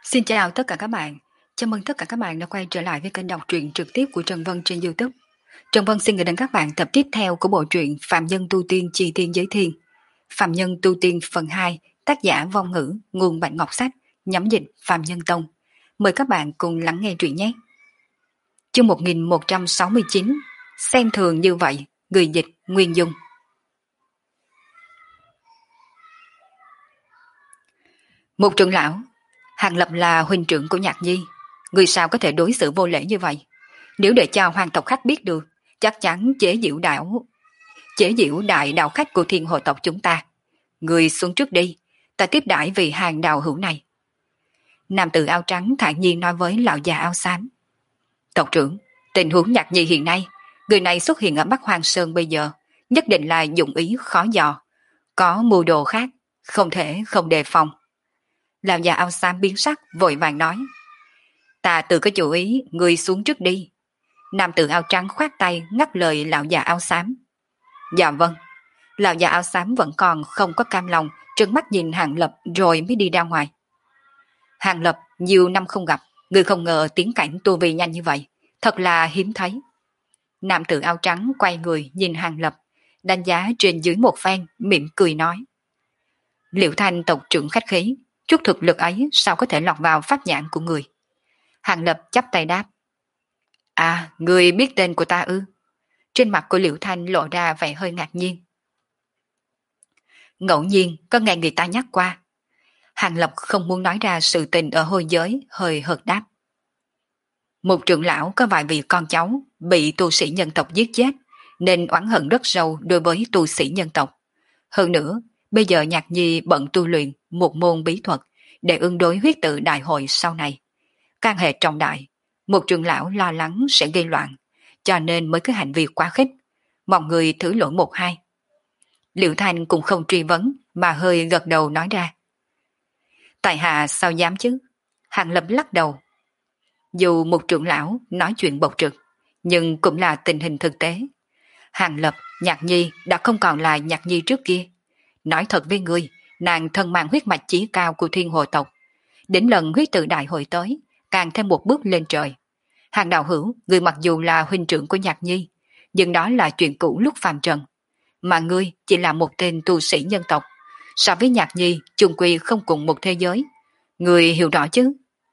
Xin chào tất cả các bạn. Chào mừng tất cả các bạn đã quay trở lại với kênh đọc truyện trực tiếp của Trần Vân trên YouTube. Trần Vân xin gửi đến các bạn tập tiếp theo của bộ truyện Phạm Nhân Tu Tiên Chi Tiên Giới Thiên. Phạm Nhân Tu Tiên phần 2, tác giả Vong Ngữ, nguồn Bạch Ngọc Sách, nhắm dịch Phạm Nhân Tông. Mời các bạn cùng lắng nghe truyện nhé. Chương 1169, xem thường như vậy, người dịch Nguyên Dung. Một trưởng lão, Hàng Lập là huynh trưởng của Nhạc Nhi, người sao có thể đối xử vô lễ như vậy? Nếu để cho hoàng tộc khách biết được, chắc chắn chế giễu đại đạo khách của thiên hồ tộc chúng ta. Người xuống trước đi, ta tiếp đãi vị hàng đạo hữu này. Nam tử áo trắng thản nhiên nói với lão già áo xám. Tộc trưởng, tình huống Nhạc Nhi hiện nay, người này xuất hiện ở Bắc Hoàng Sơn bây giờ, nhất định là dụng ý khó dò, có mưu đồ khác, không thể không đề phòng. Lão già áo xám biến sắc vội vàng nói. Ta tự có chủ ý, người xuống trước đi. Nam tử áo trắng khoát tay ngắt lời lão già áo xám. Dạ vâng. Lão già áo xám vẫn còn không có cam lòng, trừng mắt nhìn Hàng Lập rồi mới đi ra ngoài. Hàng Lập nhiều năm không gặp, người không ngờ tiến cảnh tu vi nhanh như vậy, thật là hiếm thấy. Nam tử áo trắng quay người nhìn Hàng Lập, đánh giá trên dưới một phen, mỉm cười nói. Liễu Thanh tộc trưởng khách khí, chút thực lực ấy sao có thể lọt vào pháp nhãn của người. Hàng Lập chắp tay đáp. À, người biết tên của ta ư? Trên mặt của Liễu Thanh lộ ra vẻ hơi ngạc nhiên. Ngẫu nhiên có nghe người ta nhắc qua. Hàng Lập không muốn nói ra sự tình ở hôi giới, hơi hợt đáp. Một trưởng lão có vài vị con cháu bị tu sĩ nhân tộc giết chết, nên oán hận rất sâu đối với tu sĩ nhân tộc. Hơn nữa, bây giờ Nhạc Nhi bận tu luyện một môn bí thuật để ứng đối huyết tự đại hội sau này. Can hệ trọng đại, một trưởng lão lo lắng sẽ gây loạn, cho nên mới có hành vi quá khích, mong người thử lỗi một hai. Liễu Thanh cũng không truy vấn mà hơi gật đầu nói ra. Tại hạ sao dám chứ? Hàng Lập lắc đầu. Dù một trưởng lão nói chuyện bộc trực, nhưng cũng là tình hình thực tế. Hàng Lập, Nhạc Nhi đã không còn là Nhạc Nhi trước kia. Nói thật với ngươi, nàng thân mang huyết mạch chí cao của thiên hồ tộc. Đến lần huyết tự đại hội tới, càng thêm một bước lên trời. Hàng đạo hữu, người mặc dù là huynh trưởng của Nhạc Nhi, nhưng đó là chuyện cũ lúc phàm trần. Mà ngươi chỉ là một tên tu sĩ nhân tộc. So với Nhạc Nhi, chung quy không cùng một thế giới. Ngươi hiểu rõ chứ?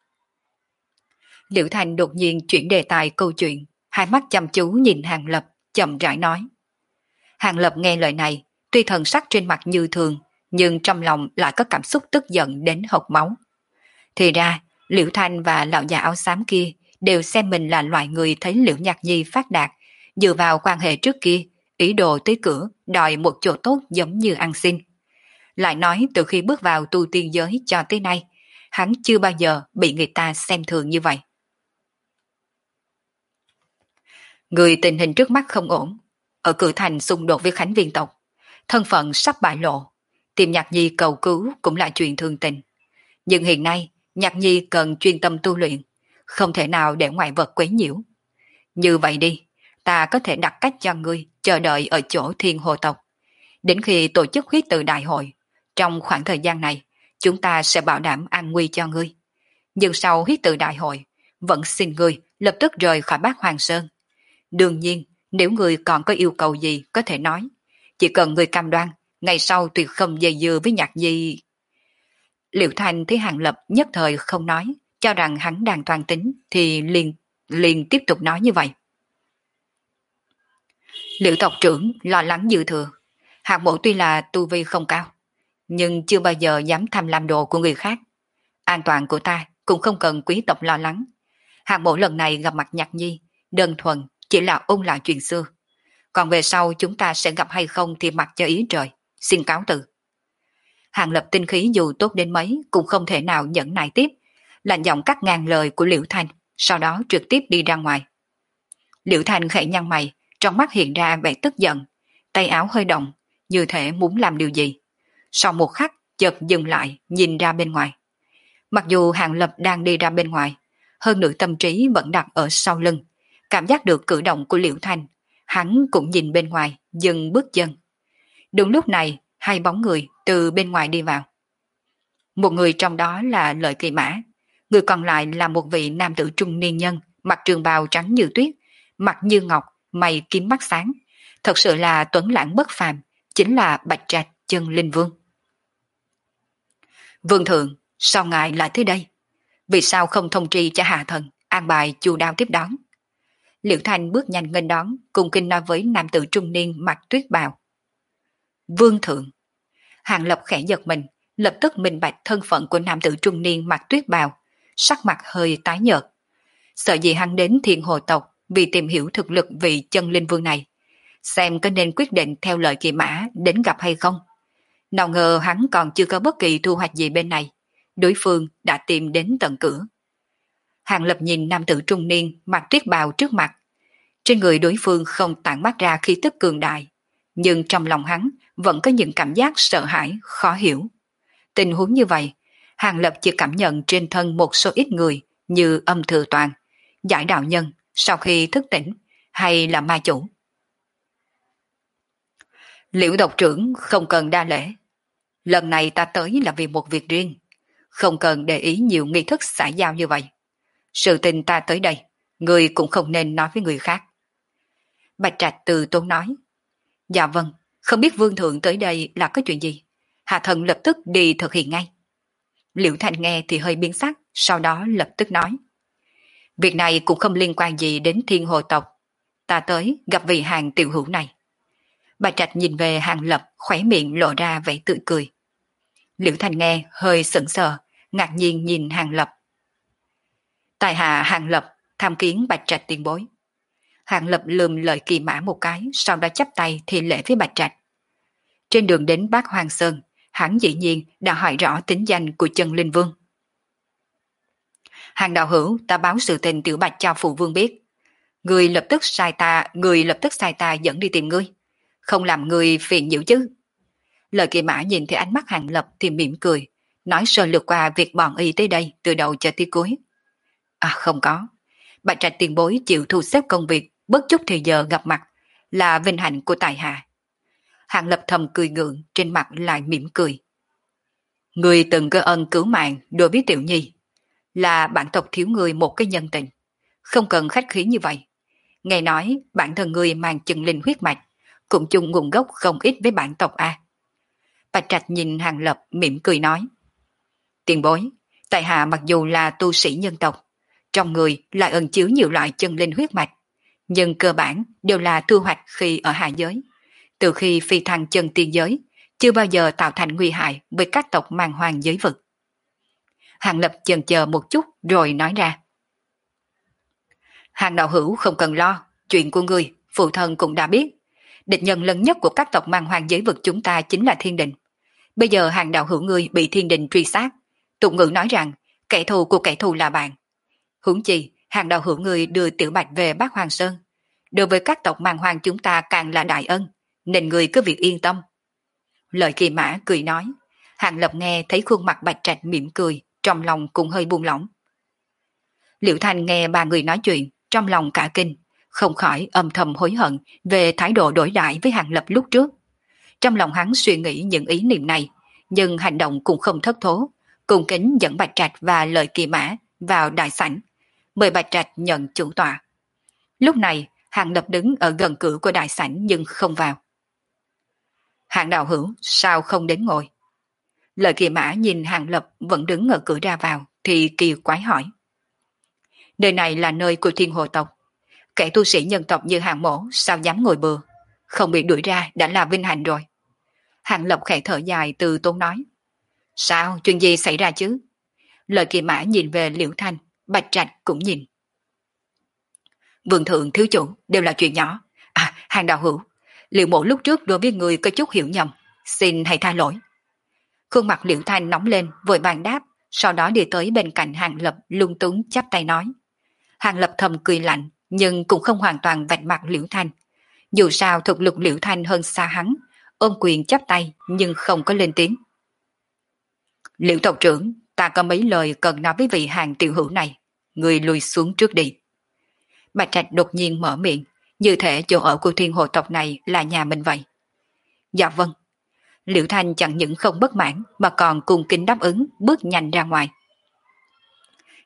Liễu Thành đột nhiên chuyển đề tài câu chuyện, hai mắt chăm chú nhìn Hàng Lập, chậm rãi nói. Hàng Lập nghe lời này, tuy thần sắc trên mặt như thường, nhưng trong lòng lại có cảm xúc tức giận đến hộc máu. Thì ra, Liễu Thanh và lão già áo xám kia đều xem mình là loại người thấy Liễu Nhạc Nhi phát đạt, dựa vào quan hệ trước kia, ý đồ tới cửa, đòi một chỗ tốt giống như ăn xin. Lại nói từ khi bước vào tu tiên giới cho tới nay, hắn chưa bao giờ bị người ta xem thường như vậy. Người tình hình trước mắt không ổn, ở Cử Thành xung đột với Khánh Viên tộc, thân phận sắp bại lộ, tìm Nhạc Nhi cầu cứu cũng là chuyện thương tình. Nhưng hiện nay, Nhạc Nhi cần chuyên tâm tu luyện, không thể nào để ngoại vật quấy nhiễu. Như vậy đi, ta có thể đặt cách cho ngươi chờ đợi ở chỗ thiên hồ tộc. Đến khi tổ chức huyết tự đại hội, trong khoảng thời gian này, chúng ta sẽ bảo đảm an nguy cho ngươi. Nhưng sau huyết tự đại hội, vẫn xin ngươi lập tức rời khỏi Bát Hoàng Sơn. Đương nhiên, nếu ngươi còn có yêu cầu gì có thể nói. Chỉ cần ngươi cam đoan, ngày sau tuyệt không dây dưa với Nhạc Nhi. Liễu Thanh thấy Hàng Lập nhất thời không nói, cho rằng hắn đang toan tính, thì liền tiếp tục nói như vậy. Liễu tộc trưởng lo lắng dư thừa. Hạng mộ tuy là tu vi không cao, nhưng chưa bao giờ dám tham lam đồ của người khác. An toàn của ta cũng không cần quý tộc lo lắng. Hạng mộ lần này gặp mặt Nhạc Nhi, đơn thuần chỉ là ôn lại chuyện xưa. Còn về sau chúng ta sẽ gặp hay không thì mặc cho ý trời. Xin cáo từ. Hàng Lập tinh khí dù tốt đến mấy cũng không thể nào nhẫn nại tiếp, lạnh giọng cắt ngang lời của Liễu Thanh, sau đó trực tiếp đi ra ngoài. Liễu Thanh khẽ nhăn mày, trong mắt hiện ra vẻ tức giận, tay áo hơi động, như thể muốn làm điều gì. Sau một khắc, chợt dừng lại, nhìn ra bên ngoài. Mặc dù Hàng Lập đang đi ra bên ngoài, hơn nữa tâm trí vẫn đặt ở sau lưng, cảm giác được cử động của Liễu Thanh, hắn cũng nhìn bên ngoài, dừng bước chân. Đúng lúc này, hai bóng người từ bên ngoài đi vào. Một người trong đó là Lợi Kỳ Mã, Người còn lại là một vị nam tử trung niên nhân, mặc trường bào trắng như tuyết, mặt như ngọc, mày kiếm mắt sáng. Thật sự là tuấn lãng bất phàm, chính là Bạch Trạch Chân Linh Vương. Vương thượng, sao ngài lại tới đây? Vì sao không thông tri cho hạ thần, an bài chu đáo tiếp đón? Liễu Thanh bước nhanh nghênh đón, cùng kinh nói với nam tử trung niên mặc tuyết bào. Vương thượng. Hàng Lập khẽ giật mình, lập tức minh bạch thân phận của nam tử trung niên mặc tuyết bào, sắc mặt hơi tái nhợt. Sợ gì hắn đến Thiên Hồ tộc vì tìm hiểu thực lực vị Chân Linh Vương này, xem có nên quyết định theo lời Kỳ Mã đến gặp hay không. Nào ngờ hắn còn chưa có bất kỳ thu hoạch gì bên này, đối phương đã tìm đến tận cửa. Hàng Lập nhìn nam tử trung niên mặc tuyết bào trước mặt. Trên người đối phương không tản mát ra khí tức cường đại, nhưng trong lòng hắn vẫn có những cảm giác sợ hãi, khó hiểu. Tình huống như vậy, Hàng Lập chỉ cảm nhận trên thân một số ít người như Âm Thừa Toàn, Giải Đạo Nhân sau khi thức tỉnh, hay là ma chủ. Liễu độc trưởng không cần đa lễ. Lần này ta tới là vì một việc riêng, không cần để ý nhiều nghi thức xã giao như vậy. Sự tình ta tới đây, người cũng không nên nói với người khác. Bạch Trạch từ tốn nói. Dạ vâng, không biết vương thượng tới đây là có chuyện gì. Hạ thần lập tức đi thực hiện ngay. Liễu Thanh nghe thì hơi biến sắc, sau đó lập tức nói. Việc này cũng không liên quan gì đến Thiên Hồ tộc. Ta tới gặp vị hàng tiểu hữu này. Bạch Trạch nhìn về Hàng Lập, khóe miệng lộ ra vẻ tươi cười. Liễu Thanh nghe hơi sững sờ, ngạc nhiên nhìn Hàng Lập. Tài hạ Hàng Lập tham kiến Bạch Trạch tiền bối. Hàng Lập lườm lời Kỳ Mã một cái, sau đó chắp tay thì lễ với Bạch Trạch. Trên đường đến Bát Hoàng Sơn, hắn dĩ nhiên đã hỏi rõ tính danh của Chân Linh Vương. Hàng đạo hữu, ta báo sự tình tiểu Bạch cho phụ vương biết. Người lập tức sai ta dẫn đi tìm ngươi, không làm người phiền nhiễu chứ. Lời Kỳ Mã nhìn thấy ánh mắt Hàng Lập thì mỉm cười, nói sơ lược qua việc bọn y tới đây từ đầu cho tới cuối. À không có, Bạch Trạch tiền bối chịu thu xếp công việc, bất chút thời giờ gặp mặt, là vinh hạnh của tài hạ. Hàng Lập thầm cười gượng, trên mặt lại mỉm cười. Người từng có ân cứu mạng đối với Tiểu Nhi, là bản tộc thiếu người một cái nhân tình, không cần khách khí như vậy. Nghe nói bản thân người mang chân linh huyết mạch, cũng chung nguồn gốc không ít với bản tộc A. Bạch Trạch nhìn Hàng Lập mỉm cười nói. Tiền bối, tại hạ mặc dù là tu sĩ nhân tộc, trong người lại ẩn chứa nhiều loại chân linh huyết mạch, nhưng cơ bản đều là thu hoạch khi ở hạ giới. Từ khi phi thăng chân tiên giới, chưa bao giờ tạo thành nguy hại với các tộc man hoang giới vực. Hàng Lập chần chờ một chút rồi nói ra. Hàng đạo hữu không cần lo, chuyện của ngươi, phụ thân cũng đã biết. Địch nhân lớn nhất của các tộc man hoang giới vực chúng ta chính là Thiên Đình. Bây giờ Hàng đạo hữu ngươi bị Thiên Đình truy sát. Tục ngữ nói rằng, kẻ thù của kẻ thù là bạn. Huống chi, Hàng đạo hữu ngươi đưa Tiểu Bạch về Bát Hoàng Sơn. Đối với các tộc man hoang chúng ta càng là đại ân, nên ngươi cứ việc yên tâm. Lời Kỳ Mã cười nói. Hàng Lập nghe thấy khuôn mặt Bạch Trạch mỉm cười, trong lòng cũng hơi buông lỏng. Liễu Thanh nghe ba người nói chuyện, trong lòng cả kinh, không khỏi âm thầm hối hận về thái độ đối đãi với Hàng Lập lúc trước. Trong lòng hắn suy nghĩ những ý niệm này, nhưng hành động cũng không thất thố, cùng kính dẫn Bạch Trạch và lời Kỳ Mã vào đại sảnh, mời Bạch Trạch nhận chủ tọa. Lúc này, Hàng Lập đứng ở gần cửa của đại sảnh nhưng không vào. Hàng đạo hữu, sao không đến ngồi? Lời Kỳ Mã nhìn Hàng Lập vẫn đứng ở cửa ra vào, thì kỳ quái hỏi. Nơi này là nơi của Thiên Hồ tộc. Kẻ tu sĩ nhân tộc như Hàng mổ sao dám ngồi bừa, không bị đuổi ra đã là vinh hạnh rồi. Hàng Lập khẽ thở dài từ tốn nói. Sao, chuyện gì xảy ra chứ? Lời Kỳ Mã nhìn về Liễu Thanh, Bạch Trạch cũng nhìn. Vương thượng thiếu chủ đều là chuyện nhỏ. À, Hàng đạo hữu, Liễu mổ lúc trước đối với người có chút hiểu nhầm, xin hãy tha lỗi. Khuôn mặt Liễu Thanh nóng lên, vội vàng đáp, sau đó đi tới bên cạnh Hàng Lập lung túng chắp tay nói. Hàng Lập thầm cười lạnh, nhưng cũng không hoàn toàn vạch mặt Liễu Thanh. Dù sao thực lực Liễu Thanh hơn xa hắn, ôm quyền chắp tay nhưng không có lên tiếng. Liễu tộc trưởng, ta có mấy lời cần nói với vị Hàng tiểu hữu này, người lùi xuống trước đi. Bạch Trạch đột nhiên mở miệng, như thể chỗ ở của Thiên Hồ tộc này là nhà mình vậy. Dạ vâng. Liễu Thanh chẳng những không bất mãn mà còn cùng kính đáp ứng, bước nhanh ra ngoài.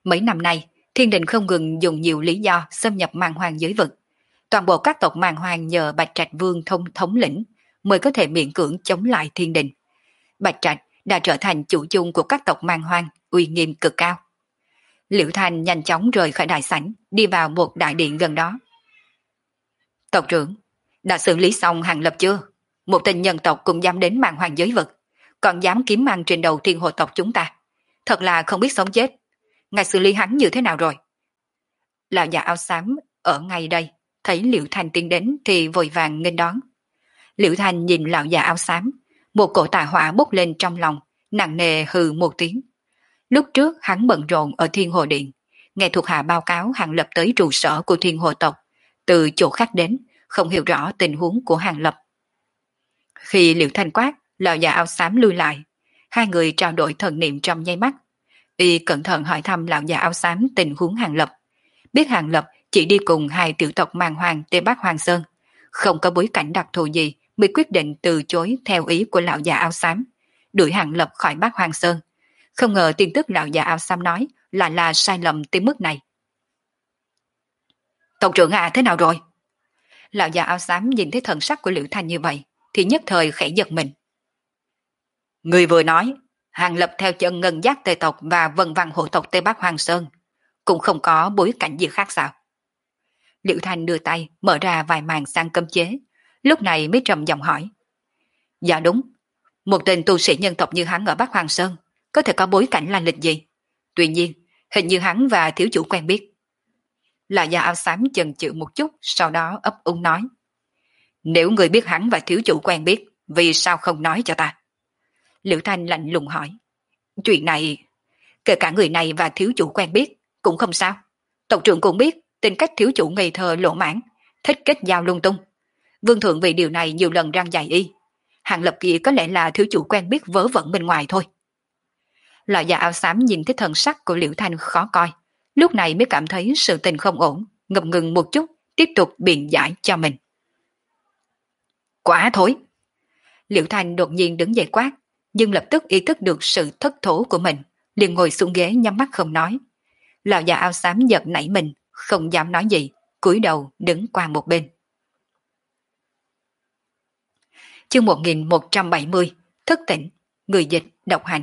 Mấy năm nay, thiên đình không ngừng dùng nhiều lý do xâm nhập màn hoàng giới vực. Toàn bộ các tộc màn hoàng nhờ Bạch Trạch Vương thống lĩnh mới có thể miễn cưỡng chống lại thiên đình. Bạch Trạch đã trở thành chủ chung của các tộc màn hoàng, uy nghiêm cực cao. Liễu Thanh nhanh chóng rời khỏi đại sảnh, đi vào một đại điện gần đó. Tộc trưởng, đã xử lý xong Hàng Lập chưa? Một tên nhân tộc cũng dám đến màn hoàng giới vực, còn dám kiếm ăn trên đầu thiên hồ tộc chúng ta. Thật là không biết sống chết. Ngài xử lý hắn như thế nào rồi? Lão già áo xám ở ngay đây, thấy Liễu Thanh tiến đến thì vội vàng nghênh đón. Liễu Thanh nhìn lão già áo xám, một cổ tà hỏa bốc lên trong lòng, nặng nề hừ một tiếng. Lúc trước hắn bận rộn ở Thiên Hồ Điện, nghe thuộc hạ báo cáo Hàng Lập tới trụ sở của Thiên Hồ tộc, từ chỗ khác đến, không hiểu rõ tình huống của Hàng Lập. Khi Liễu Thanh quát, lão già áo xám lui lại, hai người trao đổi thần niệm trong nháy mắt. Y cẩn thận hỏi thăm lão già áo xám tình huống Hàng Lập. Biết Hàng Lập chỉ đi cùng hai tiểu tộc màn hoàng Tây Bắc Hoàng Sơn, không có bối cảnh đặc thù gì mới quyết định từ chối theo ý của lão già áo xám, đuổi Hàng Lập khỏi Bắc Hoàng Sơn. Không ngờ tin tức lão già áo xám nói là sai lầm tới mức này. Tộc trưởng à, thế nào rồi? Lão già áo xám nhìn thấy thần sắc của Liễu Thanh như vậy thì nhất thời khẽ giật mình. Người vừa nói Hàng Lập theo chân ngân giác Tây tộc và vân văn hộ tộc Tây Bắc Hoàng Sơn, cũng không có bối cảnh gì khác sao? Liễu Thanh đưa tay mở ra vài màn sang cấm chế, lúc này mới trầm giọng hỏi. Dạ đúng, một tên tu sĩ nhân tộc như hắn ở Bắc Hoàng Sơn có thể có bối cảnh là lịch gì? Tuy nhiên, hình như hắn và thiếu chủ quen biết. Là già áo xám chần chừ một chút, sau đó ấp úng nói. Nếu người biết hắn và thiếu chủ quen biết, vì sao không nói cho ta? Liễu Thanh lạnh lùng hỏi. Chuyện này, kể cả người này và thiếu chủ quen biết, cũng không sao. Tộc trưởng cũng biết, tính cách thiếu chủ ngây thơ lỗ mãn, thích kết giao lung tung. Vương thượng vì điều này nhiều lần răng dạy y. Hàng Lập kia có lẽ là thiếu chủ quen biết vớ vẩn bên ngoài thôi. Lão già áo xám nhìn thấy thần sắc của Liễu Thanh khó coi, lúc này mới cảm thấy sự tình không ổn, ngập ngừng một chút, tiếp tục biện giải cho mình. Quá thối! Liễu Thanh đột nhiên đứng dậy quát, nhưng lập tức ý thức được sự thất thố của mình, liền ngồi xuống ghế nhắm mắt không nói. Lão già áo xám giật nảy mình, không dám nói gì, cúi đầu đứng qua một bên. Chương 1170, thức tỉnh, người dịch, độc hành.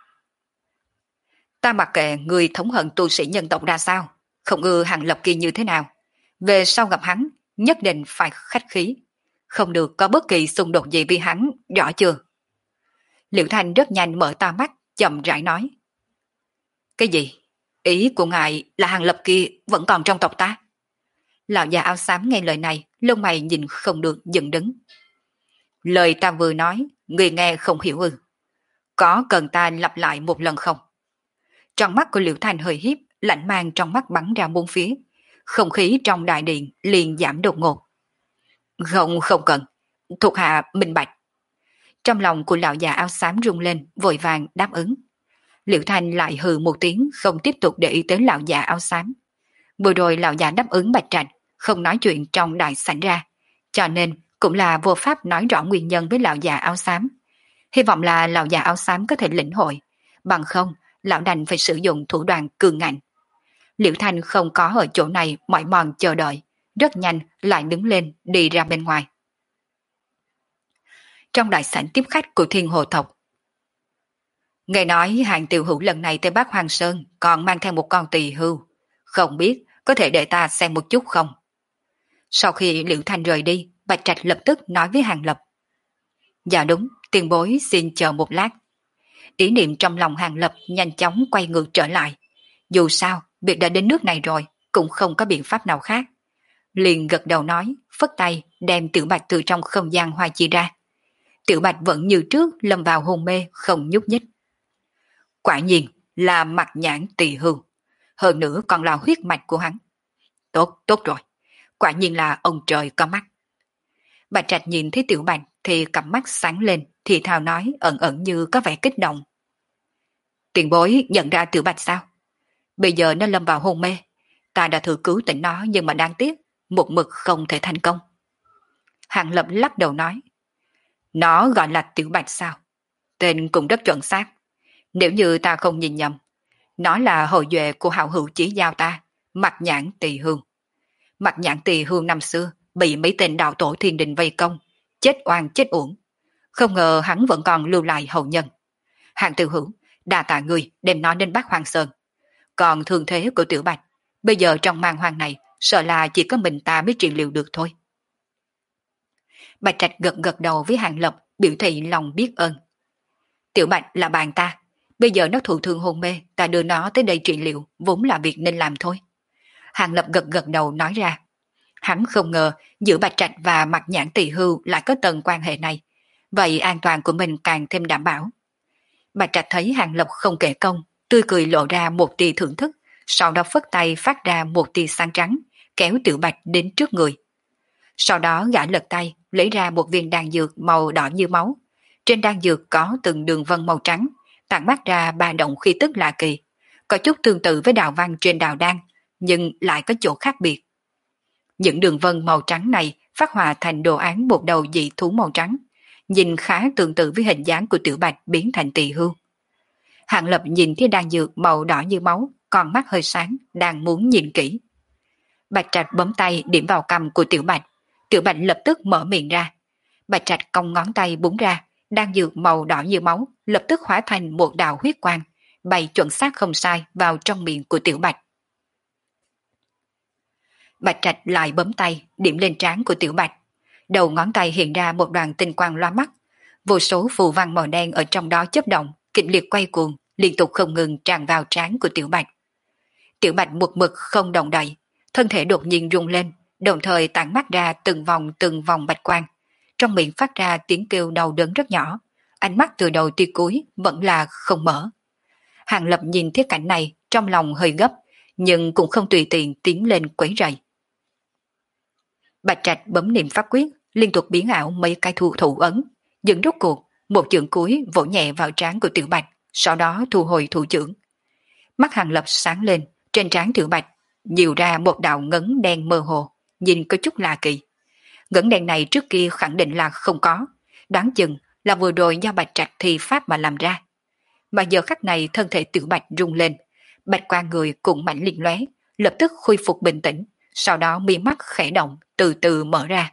Ta mặc kệ người thống hận tu sĩ nhân tộc ra sao, không ưa Hàng Lập kia như thế nào. Về sau gặp hắn, nhất định phải khách khí, không được có bất kỳ xung đột gì với hắn, rõ chưa? Liễu Thanh rất nhanh mở to mắt, chậm rãi nói. Cái gì? Ý của ngài là Hàng Lập kia vẫn còn trong tộc ta? Lão già áo xám nghe lời này, lông mày nhìn không được dựng đứng. Lời ta vừa nói, người nghe không hiểu ư? Có cần ta lặp lại một lần không? Trong mắt của Liễu Thanh hơi hiếp, lạnh mang trong mắt bắn ra bốn phía. Không khí trong đại điện liền giảm đột ngột. Không cần. Thuộc hạ minh bạch. Trong lòng của lão già áo xám rung lên, vội vàng đáp ứng. Liễu Thanh lại hừ một tiếng, không tiếp tục để ý tới lão già áo xám. Vừa rồi lão già đáp ứng Bạch Trạch, không nói chuyện trong đại sảnh ra, cho nên cũng là vô pháp nói rõ nguyên nhân với lão già áo xám. Hy vọng là lão già áo xám có thể lĩnh hội, bằng không lão đành phải sử dụng thủ đoạn cường ngạnh. Liễu Thanh không có ở chỗ này mỏi mòn chờ đợi, rất nhanh lại đứng lên đi ra bên ngoài. Trong đại sảnh tiếp khách của Thiên Hồ tộc, nghe nói Hàng tiểu hữu lần này tới Bắc Hoàng Sơn còn mang theo một con tỳ hưu, không biết có thể để ta xem một chút không? Sau khi Liễu Thanh rời đi, Bạch Trạch lập tức nói với Hàng Lập. Dạ đúng, tiền bối xin chờ một lát. Ý niệm trong lòng Hàng Lập nhanh chóng quay ngược trở lại. Dù sao, việc đã đến nước này rồi, cũng không có biện pháp nào khác. Liền gật đầu nói, phất tay đem Tiểu Bạch từ trong không gian hoa chi ra. Tiểu Bạch vẫn như trước lâm vào hôn mê, không nhúc nhích. Quả nhiên là mặt nhãn tỳ hưu, hơn nữa còn là huyết mạch của hắn. Tốt rồi, quả nhiên là ông trời có mắt. Bạch Trạch nhìn thấy Tiểu Bạch thì cặp mắt sáng lên, thì thào nói ẩn ẩn như có vẻ kích động. Tiền bối nhận ra Tiểu Bạch sao? Bây giờ nó lâm vào hôn mê, ta đã thử cứu tỉnh nó nhưng mà đáng tiếc, một mực không thể thành công. Hàng Lập lắc đầu nói, nó gọi là Tiểu Bạch sao? Tên cũng rất chuẩn xác. Nếu như ta không nhìn nhầm, Nó là hậu duệ của hảo hữu chí giao ta, Mặt Nhãn Tỳ Hương. Mặt Nhãn Tỳ Hương năm xưa bị mấy tên đạo tổ thiên đình vây công, chết oan chết uổng. Không ngờ hắn vẫn còn lưu lại hậu nhân. Hàng Tiểu Hữu, đa tạ người đem nó đến Bát Hoang Sơn. Còn thương thế của Tiểu Bạch, bây giờ trong mang hoang này, sợ là chỉ có mình ta mới trị liệu được thôi. Bạch Trạch gật gật đầu với Hàng Lập, biểu thị lòng biết ơn. Tiểu Bạch là bạn ta, bây giờ nó thụ thương hôn mê, ta đưa nó tới đây trị liệu, vốn là việc nên làm thôi. Hàng Lập gật gật đầu nói ra. Hắn không ngờ giữa Bạch Trạch và Mặt Nhãn Tỳ Hưu lại có tầng quan hệ này, vậy an toàn của mình càng thêm đảm bảo. Bạch Trạch thấy Hàng Lập không kể công, tươi cười lộ ra một tia thưởng thức, sau đó phất tay phát ra một tia sáng trắng, kéo Tiểu Bạch đến trước người. Sau đó gã lật tay, lấy ra một viên đan dược màu đỏ như máu. Trên đan dược có từng đường vân màu trắng, tản mát ra ba động khí tức lạ kỳ, có chút tương tự với đạo văn trên đạo đan, nhưng lại có chỗ khác biệt. Những đường vân màu trắng này phát họa thành đồ án một đầu dị thú màu trắng, nhìn khá tương tự với hình dáng của Tiểu Bạch biến thành Tỳ Hưu. Hàng Lập nhìn thấy đan dược màu đỏ như máu, con mắt hơi sáng, đang muốn nhìn kỹ. Bạch Trạch bấm tay điểm vào cằm của Tiểu Bạch. Tiểu Bạch lập tức mở miệng ra. Bạch Trạch cong ngón tay búng ra, đan dược màu đỏ như máu lập tức hóa thành một đạo huyết quang, bay chuẩn xác không sai vào trong miệng của Tiểu Bạch. Bạch Trạch lại bấm tay điểm lên trán của Tiểu Bạch. Đầu ngón tay hiện ra một đoàn tinh quang lóa mắt, vô số phù văn màu đen ở trong đó chớp động, kịch liệt quay cuồng, liên tục không ngừng tràn vào trán của Tiểu Bạch. Tiểu Bạch một mực không động đậy, thân thể đột nhiên rung lên, đồng thời tản mát ra từng vòng bạch quang, trong miệng phát ra tiếng kêu đau đớn rất nhỏ, ánh mắt từ đầu tia cuối vẫn là không mở. Hàng Lập nhìn thấy cảnh này, trong lòng hơi gấp, nhưng cũng không tùy tiện tiến lên quấy rầy. Bạch Trạch bấm niệm pháp quyết, liên tục biến ảo mấy cái thủ ấn, dừng rút cuộc, một chưởng cuối vỗ nhẹ vào trán của Tiểu Bạch, sau đó thu hồi thủ chưởng. Mắt Hàng Lập sáng lên, trên trán Tiểu Bạch nhiều ra một đạo ngấn đen mơ hồ, nhìn có chút lạ kỳ. Ngấn đen này trước kia khẳng định là không có, đoán chừng là vừa rồi do Bạch Trạch thi pháp mà làm ra. Mà giờ khắc này thân thể Tiểu Bạch rung lên, bạch quang người cũng mạnh liên lóe, lập tức khôi phục bình tĩnh, sau đó mi mắt khẽ động, từ từ mở ra.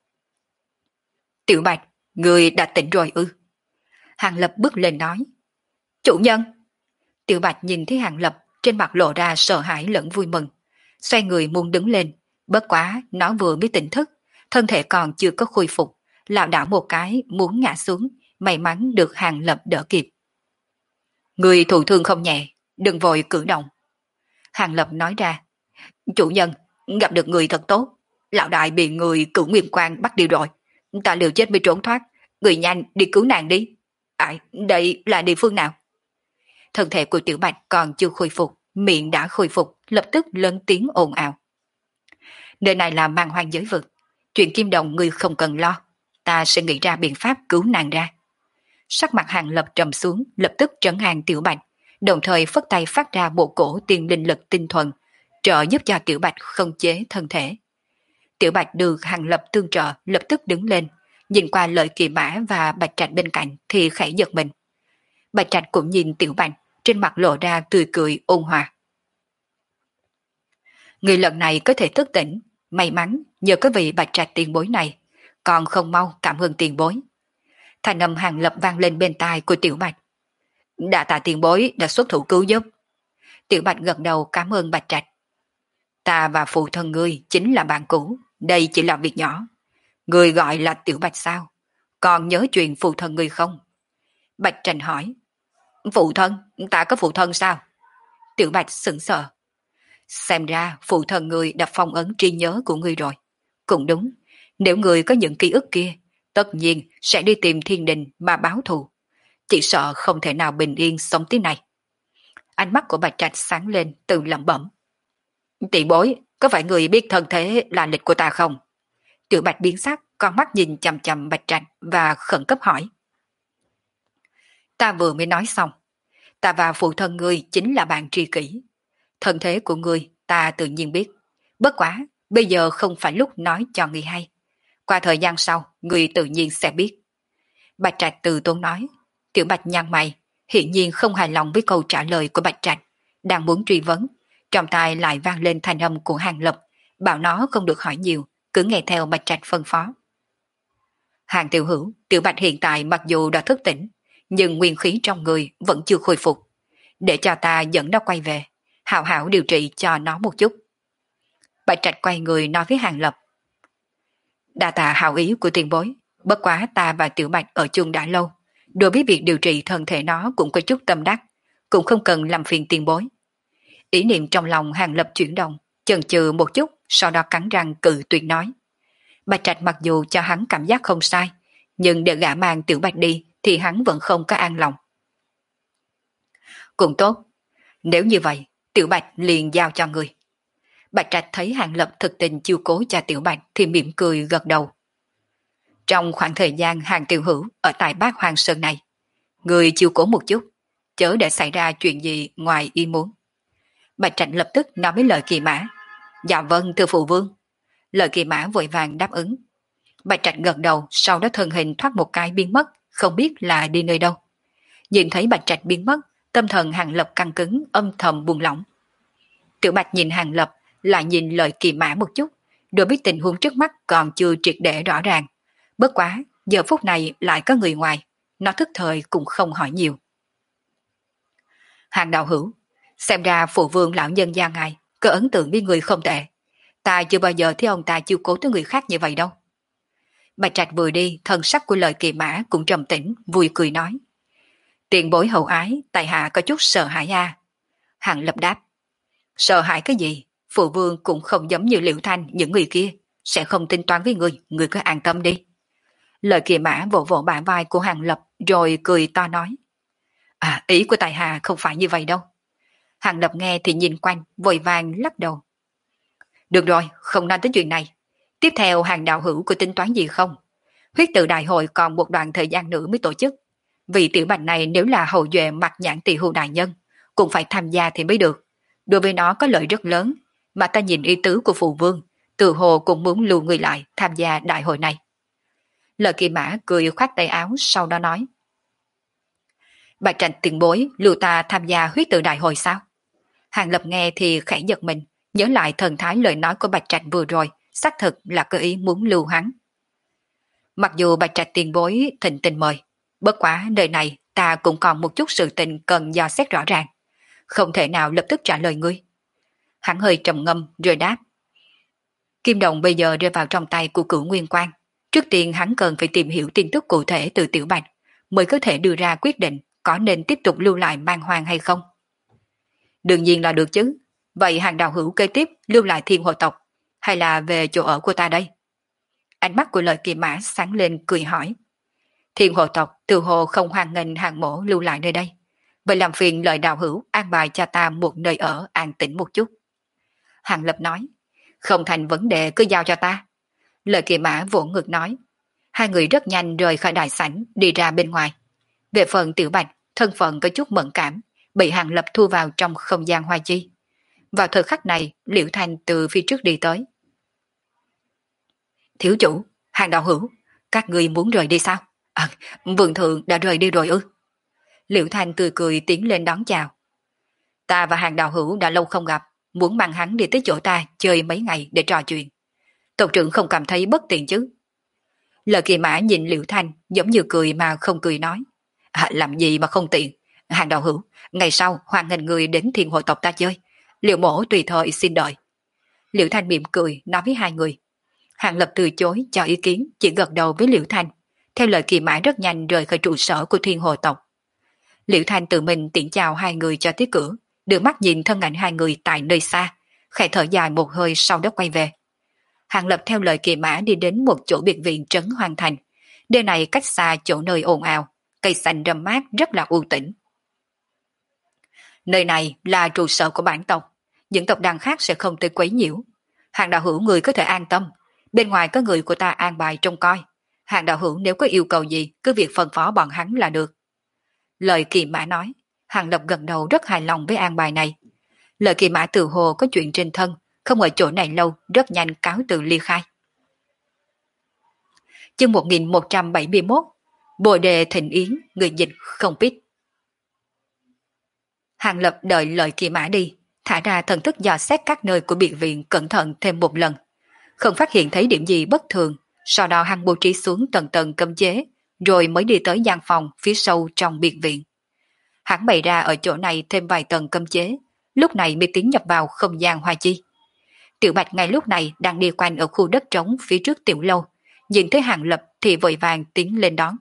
Tiểu Bạch, người đã tỉnh rồi ư? Hàng Lập bước lên nói. Chủ nhân! Tiểu Bạch nhìn thấy Hàng Lập, trên mặt lộ ra sợ hãi lẫn vui mừng. Xoay người muốn đứng lên, bất quá nó vừa mới tỉnh thức, thân thể còn chưa có khôi phục, lảo đảo một cái muốn ngã xuống, may mắn được Hàng Lập đỡ kịp. Người thụ thương không nhẹ, đừng vội cử động. Hàng Lập nói ra. Chủ nhân, gặp được người thật tốt, lão đại bị người Cửu Nguyên Quang bắt đi rồi, ta liều chết mới trốn thoát, người nhanh đi cứu nàng đi. Đây là địa phương nào? Thân thể của Tiểu Bạch còn chưa khôi phục, miệng đã khôi phục, lập tức lớn tiếng ồn ào. Nơi này là mang hoang giới vực, chuyện Kim Đồng ngươi không cần lo, ta sẽ nghĩ ra biện pháp cứu nàng ra. Sắc mặt Hàng Lập trầm xuống, lập tức trấn an Tiểu Bạch, đồng thời phất tay phát ra bộ cổ tiền linh lực tinh thuần, trợ giúp cho Tiểu Bạch khống chế thân thể. Tiểu Bạch được Hàng Lập tương trợ, lập tức đứng lên, nhìn qua Lợi Kỳ Mã và Bạch Trạch bên cạnh thì khẽ giật mình. Bạch Trạch cũng nhìn Tiểu Bạch, trên mặt lộ ra tươi cười ôn hòa. Người lần này có thể thức tỉnh, may mắn nhờ có vị Bạch Trạch tiền bối này, còn không mau cảm ơn tiền bối. Thanh âm Hàng Lập vang lên bên tai của Tiểu Bạch. Đa tạ tiền bối đã xuất thủ cứu giúp. Tiểu Bạch gật đầu cảm ơn Bạch Trạch. Ta và phụ thân ngươi chính là bạn cũ, đây chỉ là việc nhỏ. Ngươi gọi là Tiểu Bạch sao? Còn nhớ chuyện phụ thân ngươi không? Bạch Trạch hỏi. Phụ thân? Ta có phụ thân sao? Tiểu Bạch sững sờ. Xem ra phụ thân ngươi đã phong ấn trí nhớ của ngươi rồi. Cũng đúng, nếu ngươi có những ký ức kia, tất nhiên sẽ đi tìm thiên đình mà báo thù. Chỉ sợ không thể nào bình yên sống thế này. Ánh mắt của Bạch Trạch sáng lên, tự lẩm bẩm. Tỷ bối, có phải người biết thân thế là lịch của ta không? Tiểu Bạch biến sắc, con mắt nhìn chằm chằm Bạch Trạch và khẩn cấp hỏi. Ta vừa mới nói xong, ta và phụ thân ngươi chính là bạn tri kỷ. Thân thế của ngươi ta tự nhiên biết. Bất quá, bây giờ không phải lúc nói cho ngươi hay. Qua thời gian sau, ngươi tự nhiên sẽ biết. Bạch Trạch từ tốn nói. Tiểu Bạch nhăn mày, hiển nhiên không hài lòng với câu trả lời của Bạch Trạch, đang muốn truy vấn, trong tai lại vang lên thanh âm của Hàng Lập, bảo nó không được hỏi nhiều, cứ nghe theo Bạch Trạch phân phó. Hàng Tiểu Hữu, Tiểu Bạch hiện tại mặc dù đã thức tỉnh, nhưng nguyên khí trong người vẫn chưa khôi phục. Để cho ta dẫn nó quay về, hảo hảo điều trị cho nó một chút. Bạch Trạch quay người nói với Hàng Lập. Đa tạ hảo ý của tiền bối, bất quá ta và Tiểu Bạch ở chung đã lâu, đối với việc điều trị thân thể nó cũng có chút tâm đắc, cũng không cần làm phiền tiền bối. Ý niệm trong lòng Hàng Lập chuyển động, chần chừ một chút, sau đó cắn răng cự tuyệt nói. Bạch Trạch mặc dù cho hắn cảm giác không sai, nhưng để gã mang Tiểu Bạch đi thì hắn vẫn không có an lòng. Cũng tốt, nếu như vậy, Tiểu Bạch liền giao cho người. Bạch Trạch thấy Hàng Lập thực tình chiêu cố cho Tiểu Bạch thì mỉm cười gật đầu. Trong khoảng thời gian Hàng Tiểu Hữu ở tại Bát Hoang Sơn này, người chiêu cố một chút, chớ để xảy ra chuyện gì ngoài ý muốn. Bạch Trạch lập tức nói với Lợi Kỳ Mã. Dạ vâng thưa phụ vương. Lợi Kỳ Mã vội vàng đáp ứng. Bạch Trạch gật đầu, sau đó thân hình thoát một cái biến mất, không biết là đi nơi đâu. Nhìn thấy Bạch Trạch biến mất, tâm thần Hàng Lập căng cứng, âm thầm buông lỏng. Tiểu Bạch nhìn Hàng Lập, lại nhìn Lợi Kỳ Mã một chút, đối với tình huống trước mắt còn chưa triệt để rõ ràng. Bất quá, giờ phút này lại có người ngoài, nó thức thời cũng không hỏi nhiều. Hàng đạo hữu, xem ra phụ vương lão nhân gia ngài có ấn tượng với người không tệ. Ta chưa bao giờ thấy ông ta chiêu cố tới người khác như vậy đâu. Bạch Trạch vừa đi, thần sắc của Lợi Kỳ Mã cũng trầm tĩnh, vui cười nói. Tiền bối hậu ái, tại hạ có chút sợ hãi a. Hàng Lập đáp. Sợ hãi cái gì? Phụ vương cũng không giống như Liễu Thanh những người kia, sẽ không tính toán với người cứ an tâm đi. Lợi Kỳ Mã vỗ vỗ bả vai của Hàng Lập rồi cười to nói. À, ý của tại hạ không phải như vậy đâu. Hàng Lập nghe thì nhìn quanh, vội vàng lắc đầu. Được rồi, không nên tới chuyện này. Tiếp theo Hàng đạo hữu có tính toán gì không? Huyết tự đại hội còn một đoạn thời gian nữa mới tổ chức. Vì Tiểu Bạch này nếu là hậu duệ mặt nhãn Tỳ Hưu đại nhân, cũng phải tham gia thì mới được. Đối với nó có lợi rất lớn, mà ta nhìn ý tứ của phụ vương, tự hồ cũng muốn lưu người lại tham gia đại hội này. Lợi Kỳ Mã cười khoát tay áo, sau đó nói. Bạch Trạch tiền bối lưu ta tham gia huyết tự đại hội sao? Hàng Lập nghe thì khẽ giật mình, nhớ lại thần thái lời nói của Bạch Trạch vừa rồi, xác thực là cơ ý muốn lưu hắn. Mặc dù Bạch Trạch tiền bối thịnh tình mời, bất quá đời này ta cũng còn một chút sự tình cần dò xét rõ ràng, không thể nào lập tức trả lời ngươi. Hắn hơi trầm ngâm rồi đáp. Kim đồng bây giờ rơi vào trong tay của Cửu Nguyên Quang, trước tiên hắn cần phải tìm hiểu tin tức cụ thể từ Tiểu Bạch, mới có thể đưa ra quyết định có nên tiếp tục lưu lại mang hoang hay không. Đương nhiên là được chứ. Vậy Hàng đạo hữu kế tiếp lưu lại Thiên Hồ tộc, hay là về chỗ ở của ta đây? Ánh mắt của Lợi Kỳ Mã sáng lên cười hỏi. Thiên Hồ tộc từ hồ không hoan nghênh Hàng mổ lưu lại nơi đây. Vậy làm phiền Lợi đạo hữu an bài cho ta một nơi ở an tĩnh một chút. Hàng Lập nói. Không thành vấn đề cứ giao cho ta. Lợi Kỳ Mã vỗ ngực nói. Hai người rất nhanh rời khỏi đại sảnh đi ra bên ngoài. Về phần Tiểu Bạch, thân phận có chút mẫn cảm, bị Hàng Lập thu vào trong không gian hoa chi. Vào thời khắc này, Liễu Thanh từ phía trước đi tới. Thiếu chủ, Hàng đạo hữu, các người muốn rời đi sao? À, vườn thượng đã rời đi rồi ư? Liễu Thanh tươi cười tiến lên đón chào. Ta và Hàng đạo hữu đã lâu không gặp, muốn mang hắn đi tới chỗ ta chơi mấy ngày để trò chuyện. Tộc trưởng không cảm thấy bất tiện chứ? Lợi Kỳ Mã nhìn Liễu Thanh giống như cười mà không cười nói. À, làm gì mà không tiện? Hàng đạo hữu, ngày sau hoan nghênh người đến Thiên Hội tộc ta chơi. Liệu mổ tùy thời xin đợi. Liễu Thanh mỉm cười nói với hai người. Hàng Lập từ chối cho ý kiến, chỉ gật đầu với Liễu Thanh. Theo lời Kỳ Mã rất nhanh rời khỏi trụ sở của Thiên Hồ tộc. Liễu Thanh tự mình tiễn chào hai người cho tới cửa, đưa mắt nhìn thân ảnh hai người tại nơi xa, khẽ thở dài một hơi sau đó quay về. Hàng Lập theo lời Kỳ Mã đi đến một chỗ biệt viện trấn Hoàng Thành. Nơi này cách xa chỗ nơi ồn ào, cây xanh râm mát rất là u tĩnh. Nơi này là trụ sở của bản tộc, những tộc đàn khác sẽ không tới quấy nhiễu. Hàng đạo hữu người có thể an tâm, bên ngoài có người của ta an bài trông coi. Hàng đạo hữu nếu có yêu cầu gì cứ việc phân phó bọn hắn là được. Lời Kỳ Mã nói, Hàng Lập gật đầu rất hài lòng với an bài này. Lời Kỳ Mã từ hồ có chuyện trên thân, không ở chỗ này lâu, rất nhanh cáo từ ly khai. Chương 1171, Bồ đề thịnh yến, người dịch không biết. Hàng Lập đợi lời Kỳ Mã đi, thả ra thần thức dò xét các nơi của biệt viện cẩn thận thêm một lần. Không phát hiện thấy điểm gì bất thường, sau đó hắn bố trí xuống tầng tầng cấm chế, rồi mới đi tới gian phòng phía sâu trong biệt viện. Hắn bày ra ở chỗ này thêm vài tầng cấm chế, lúc này mới tiến nhập vào không gian hoa chi. Tiểu Bạch ngay lúc này đang đi quanh ở khu đất trống phía trước tiểu lâu, nhìn thấy Hàng Lập thì vội vàng tiến lên đón.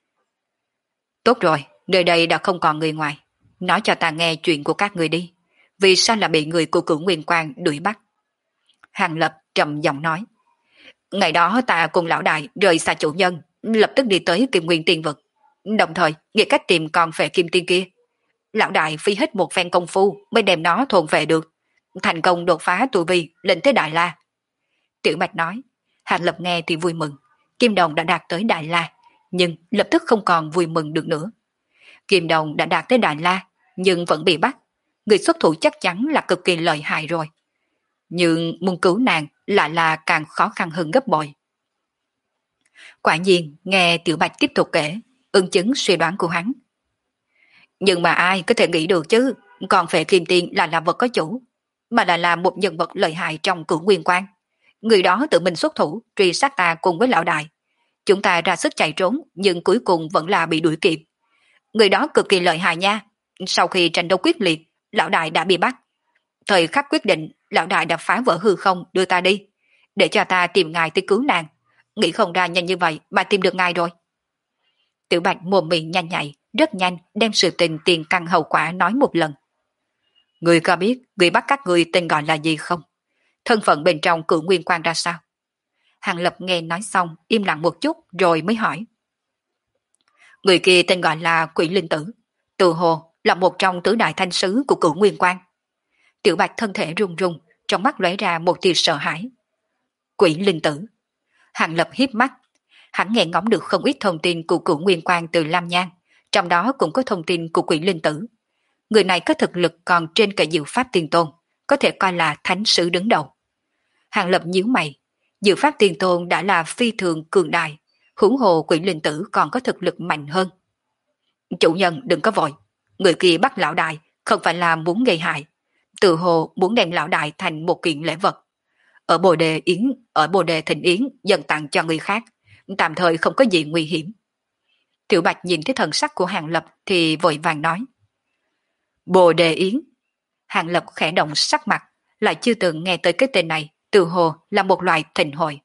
Tốt rồi, nơi đây đã không còn người ngoài. Nói cho ta nghe chuyện của các người đi. Vì sao là bị người của Cửu Nguyên Quang đuổi bắt? Hàng Lập trầm giọng nói. Ngày đó ta cùng lão đại rời xa chủ nhân, lập tức đi tới Kim Nguyên Tiên Vực. Đồng thời nghĩ cách tìm con phệ kim tiên kia. Lão đại phi hết một phen công phu mới đem nó thôn phệ được. Thành công đột phá tu vi lên tới Đại La. Tiểu Bạch nói. Hàng Lập nghe thì vui mừng. Kim Đồng đã đạt tới Đại La, nhưng lập tức không còn vui mừng được nữa. Kim Đồng đã đạt tới Đại La, nhưng vẫn bị bắt. Người xuất thủ chắc chắn là cực kỳ lợi hại rồi. Nhưng muốn cứu nàng lại là càng khó khăn hơn gấp bội. Quả nhiên, nghe Tiểu Bạch tiếp tục kể, ưng chứng suy đoán của hắn. Nhưng mà ai có thể nghĩ được chứ, còn phệ kim tiên là vật có chủ, mà là một nhân vật lợi hại trong Cửu Nguyên Quang. Người đó tự mình xuất thủ, truy sát ta cùng với lão đại. Chúng ta ra sức chạy trốn, nhưng cuối cùng vẫn là bị đuổi kịp. Người đó cực kỳ lợi hại nha. Sau khi tranh đấu quyết liệt, lão đại đã bị bắt. Thời khắc quyết định, lão đại đã phá vỡ hư không đưa ta đi, để cho ta tìm ngài tới cứu nàng. Nghĩ không ra nhanh như vậy mà tìm được ngài rồi. Tiểu Bạch mồm miệng nhanh nhạy, rất nhanh đem sự tình tiền căn hậu quả nói một lần. Người có biết người bắt các người tên gọi là gì không? Thân phận bên trong Cửu Nguyên Quang ra sao? Hàng Lập nghe nói xong, im lặng một chút rồi mới hỏi. Người kia tên gọi là Quỷ Linh Tử, tự hồ là một trong tứ đại thanh sứ của Cửu Nguyên Quang. Tiểu Bạch thân thể run run, trong mắt lóe ra một tia sợ hãi. Quỷ Linh Tử. Hàng Lập hiếp mắt, hắn nghe ngóng được không ít thông tin của Cửu Nguyên Quang từ Lam Nhan, trong đó cũng có thông tin của Quỷ Linh Tử. Người này có thực lực còn trên cả Diệu Pháp Tiên Tôn, có thể coi là thánh sứ đứng đầu. Hàng Lập nhíu mày, Diệu Pháp Tiên Tôn đã là phi thường cường đại, huống hồ Quỷ Linh Tử còn có thực lực mạnh hơn. Chủ nhân đừng có vội, người kia bắt lão đại không phải là muốn gây hại, tự hồ muốn đem lão đại thành một kiện lễ vật. Ở Bồ Đề Thịnh Yến dần tặng cho người khác, tạm thời không có gì nguy hiểm. Tiểu Bạch nhìn thấy thần sắc của Hàng Lập thì vội vàng nói. Bồ Đề Yến. Hàng Lập khẽ động sắc mặt, lại chưa từng nghe tới cái tên này, tự hồ là một loại thịnh hội.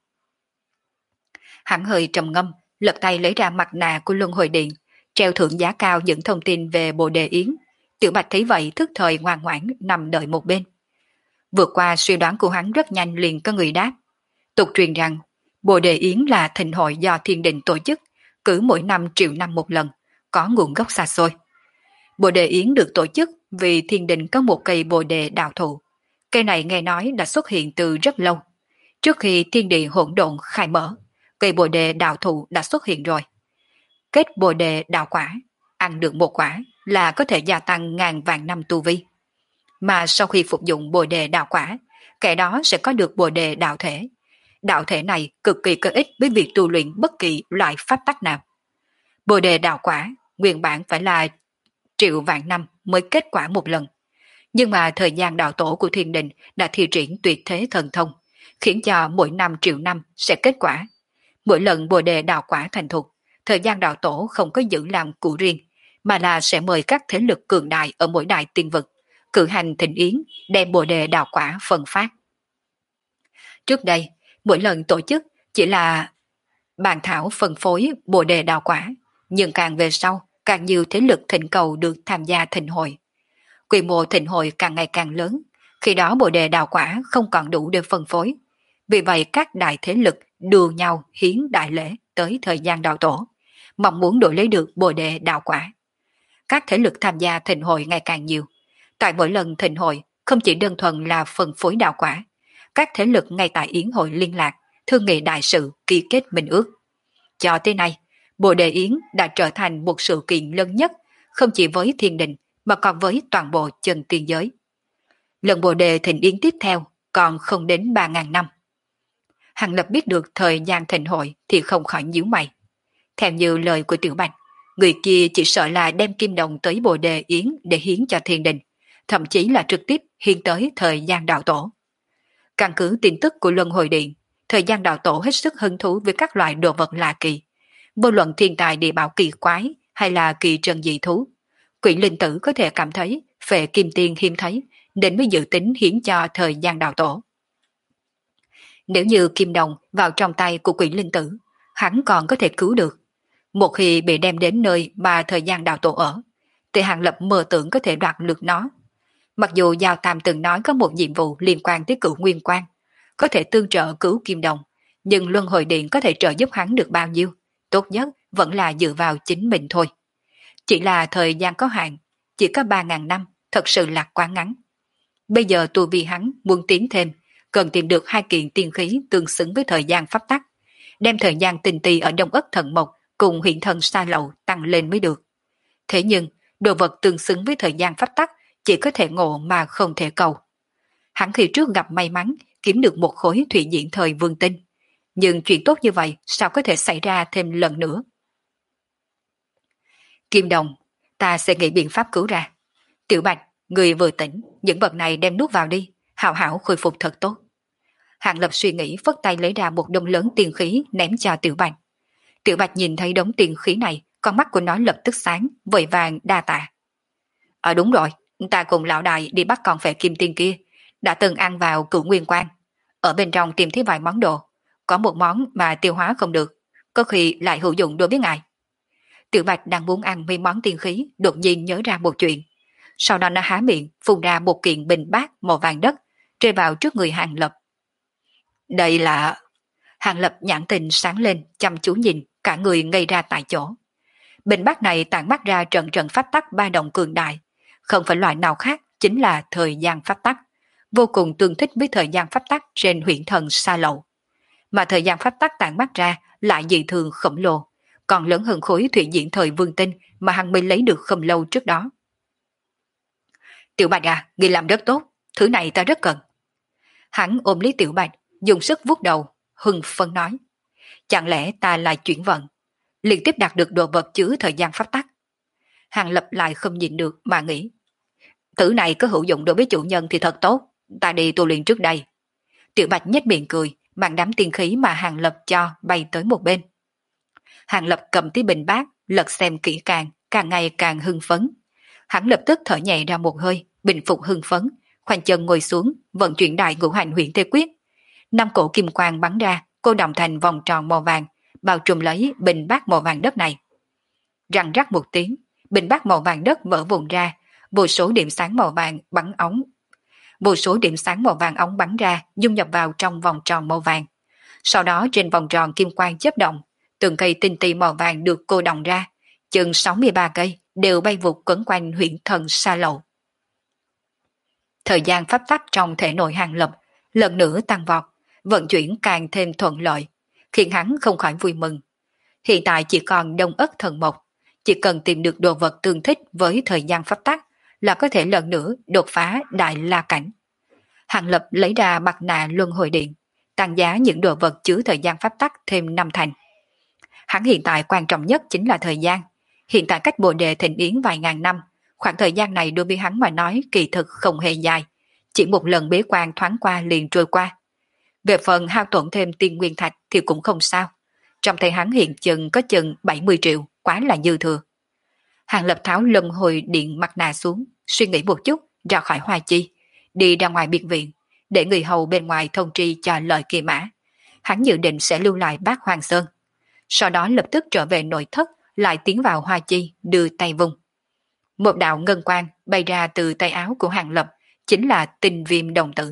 Hắn hơi trầm ngâm, lật tay lấy ra mặt nạ của Luân Hồi Điện, treo thưởng giá cao những thông tin về Bồ Đề Yến. Tiểu Bạch thấy vậy thức thời ngoan ngoãn nằm đợi một bên. Vượt qua suy đoán của hắn rất nhanh liền có người đáp. Tục truyền rằng, Bồ Đề Yến là thịnh hội do thiên đình tổ chức, cứ mỗi năm triệu năm một lần, có nguồn gốc xa xôi. Bồ Đề Yến được tổ chức vì thiên đình có một cây Bồ Đề đạo thụ. Cây này nghe nói đã xuất hiện từ rất lâu. Trước khi thiên địa hỗn độn khai mở, cây Bồ Đề đạo thụ đã xuất hiện rồi. Kết Bồ Đề đạo quả, ăn được một quả là có thể gia tăng ngàn vạn năm tu vi. Mà sau khi phục dụng Bồ Đề đạo quả, kẻ đó sẽ có được Bồ Đề đạo thể. Đạo thể này cực kỳ có ích với việc tu luyện bất kỳ loại pháp tắc nào. Bồ Đề đạo quả nguyên bản phải là triệu vạn năm mới kết quả một lần. Nhưng mà thời gian đạo tổ của thiên đình đã thi triển tuyệt thế thần thông, khiến cho mỗi năm triệu năm sẽ kết quả. Mỗi lần Bồ Đề đạo quả thành thục, thời gian đạo tổ không có giữ làm của riêng, mà là sẽ mời các thế lực cường đại ở mỗi đại tiên vực, cử hành thịnh yến, đem Bồ Đề đạo quả phân phát. Trước đây, mỗi lần tổ chức chỉ là bàn thảo phân phối Bồ Đề đạo quả, nhưng càng về sau, càng nhiều thế lực thịnh cầu được tham gia thịnh hội. Quy mô thịnh hội càng ngày càng lớn, khi đó Bồ Đề đạo quả không còn đủ để phân phối. Vì vậy các đại thế lực đua nhau hiến đại lễ tới thời gian đạo tổ, mong muốn đổi lấy được Bồ Đề đạo quả. Các thế lực tham gia thịnh hội ngày càng nhiều. Tại mỗi lần thịnh hội không chỉ đơn thuần là phân phối đạo quả, các thế lực ngay tại yến hội liên lạc, thương nghị đại sự, ký kết minh ước. Cho tới nay, Bồ Đề Yến đã trở thành một sự kiện lớn nhất, không chỉ với thiên đình mà còn với toàn bộ chân tiên giới. Lần Bồ Đề Thịnh Yến tiếp theo còn không đến 3.000 năm. Hàng Lập biết được thời gian thịnh hội thì không khỏi nhíu mày. Theo như lời của Tiểu Bạch, Người kia chỉ sợ là đem kim đồng tới Bồ Đề Yến để hiến cho thiên đình, thậm chí là trực tiếp hiến tới thời gian đạo tổ. Căn cứ tin tức của Luân Hồi Điện, thời gian đạo tổ hết sức hứng thú với các loại đồ vật lạ kỳ, vô luận thiên tài địa bảo kỳ quái hay là kỳ trần dị thú. Quỷ linh tử có thể cảm thấy phệ kim tiên hiếm thấy, nên mới dự tính hiến cho thời gian đạo tổ. Nếu như kim đồng vào trong tay của quỷ linh tử, hắn còn có thể cứu được. Một khi bị đem đến nơi mà thời gian đạo tổ ở, thì Hàng Lập mơ tưởng có thể đoạt được nó. Mặc dù Giao Tam từng nói có một nhiệm vụ liên quan tới Cửu Nguyên Quan, có thể tương trợ cứu kim đồng, nhưng Luân Hồi Điện có thể trợ giúp hắn được bao nhiêu, tốt nhất vẫn là dựa vào chính mình thôi. Chỉ là thời gian có hạn, chỉ có 3.000 năm, thật sự là quá ngắn. Bây giờ tu vi hắn muốn tiến thêm, cần tìm được 2 kiện tiên khí tương xứng với thời gian pháp tắc, đem thời gian tinh tì ở Đông Ất Thần Mộc cùng hiện thần Sa Lậu tăng lên mới được. Thế nhưng, đồ vật tương xứng với thời gian pháp tắc chỉ có thể ngộ mà không thể cầu. Hắn khi trước gặp may mắn kiếm được một khối thủy diễn thời vương tinh, nhưng chuyện tốt như vậy sao có thể xảy ra thêm lần nữa? Kim Đồng, ta sẽ nghĩ biện pháp cứu ra. Tiểu Bạch, người vừa tỉnh, những vật này đem nuốt vào đi, hảo hảo khôi phục thật tốt. Hàng Lập suy nghĩ phất tay lấy ra một đống lớn tiền khí ném cho Tiểu Bạch. Tiểu Bạch nhìn thấy đống tiền khí này, con mắt của nó lập tức sáng, vội vàng đa tạ. Đúng rồi, ta cùng lão đại đi bắt con phệ kim tiên kia, đã từng ăn vào Cửu Nguyên Quan. Ở bên trong tìm thấy vài món đồ, có một món mà tiêu hóa không được, có khi lại hữu dụng đối với ngài. Tiểu Bạch đang muốn ăn mấy món tiên khí, đột nhiên nhớ ra một chuyện. Sau đó nó há miệng, phun ra một kiện bình bát màu vàng đất, rơi vào trước người Hàng Lập. Đây là... Hàng Lập nhãn tình sáng lên, chăm chú nhìn, cả người ngây ra tại chỗ. Bình bát này tản mát ra trận trận pháp tắc ba động cường đại, không phải loại nào khác, chính là thời gian pháp tắc, vô cùng tương thích với thời gian pháp tắc trên huyễn thần Sa Lậu. Mà thời gian pháp tắc tản mát ra lại dị thường khổng lồ, còn lớn hơn khối thủy diễn thời vương tinh mà hắn mới lấy được không lâu trước đó. Tiểu Bạch à, ngươi làm rất tốt, thứ này ta rất cần. Hắn ôm lấy Tiểu Bạch, dùng sức vuốt đầu, hưng phấn nói. Chẳng lẽ ta lại chuyển vận, liên tiếp đạt được đồ vật chứa thời gian pháp tắc? Hàng Lập lại không nhìn được mà nghĩ. Thứ này có hữu dụng đối với chủ nhân thì thật tốt, ta đi tu luyện trước đây. Tiểu Bạch nhếch miệng cười, mang đám tiên khí mà Hàng Lập cho bay tới một bên. Hàng Lập cầm tí bình bát, lật xem kỹ càng ngày càng hưng phấn. Hắn lập tức thở nhẹ ra một hơi, bình phục hưng phấn, khoanh chân ngồi xuống, vận chuyển đại ngũ hành huyễn thế quyết. 5 cổ kim quang bắn ra, cô động thành vòng tròn màu vàng, bao trùm lấy bình bát màu vàng đất này. Răng rắc một tiếng, bình bát màu vàng đất vỡ vụn ra, vô số điểm sáng màu vàng bắn ống. Vô số điểm sáng màu vàng ống bắn ra, dung nhập vào trong vòng tròn màu vàng. Sau đó trên vòng tròn kim quang chớp động, từng cây tinh tì màu vàng được cô động ra, chừng 63 cây đều bay vụt quấn quanh huyễn thần Sa Lậu. Thời gian pháp tắc trong thể nội Hàng Lập lần nữa tăng vọt, vận chuyển càng thêm thuận lợi, khiến hắn không khỏi vui mừng. Hiện tại chỉ còn Đông Ất Thần Mộc, chỉ cần tìm được đồ vật tương thích với thời gian pháp tắc là có thể lần nữa đột phá Đại La Cảnh. Hàng Lập lấy ra mặt nạ Luân Hồi Điện, tăng giá những đồ vật chứa thời gian pháp tắc thêm 5 thành. Hắn hiện tại quan trọng nhất chính là thời gian. Hiện tại cách Bồ Đề Thịnh Yến vài ngàn năm, khoảng thời gian này đối với hắn mà nói kỳ thực không hề dài, chỉ một lần bế quan thoáng qua liền trôi qua. Về phần hao tổn thêm tiên nguyên thạch thì cũng không sao. Trong tay hắn hiện chừng có chừng 70 triệu, quá là dư thừa. Hàng Lập tháo Luân Hồi Điện mặt nạ xuống, suy nghĩ một chút, ra khỏi Hoa Chi, đi ra ngoài biệt viện, để người hầu bên ngoài thông tri cho Lợi Kỳ Mã. Hắn dự định sẽ lưu lại Bát Hoàng Sơn. Sau đó lập tức trở về nội thất, lại tiến vào Hoa Chi, đưa tay vung. Một đạo ngân quang bay ra từ tay áo của Hàng Lập, chính là Tinh Viêm Đồng Tử.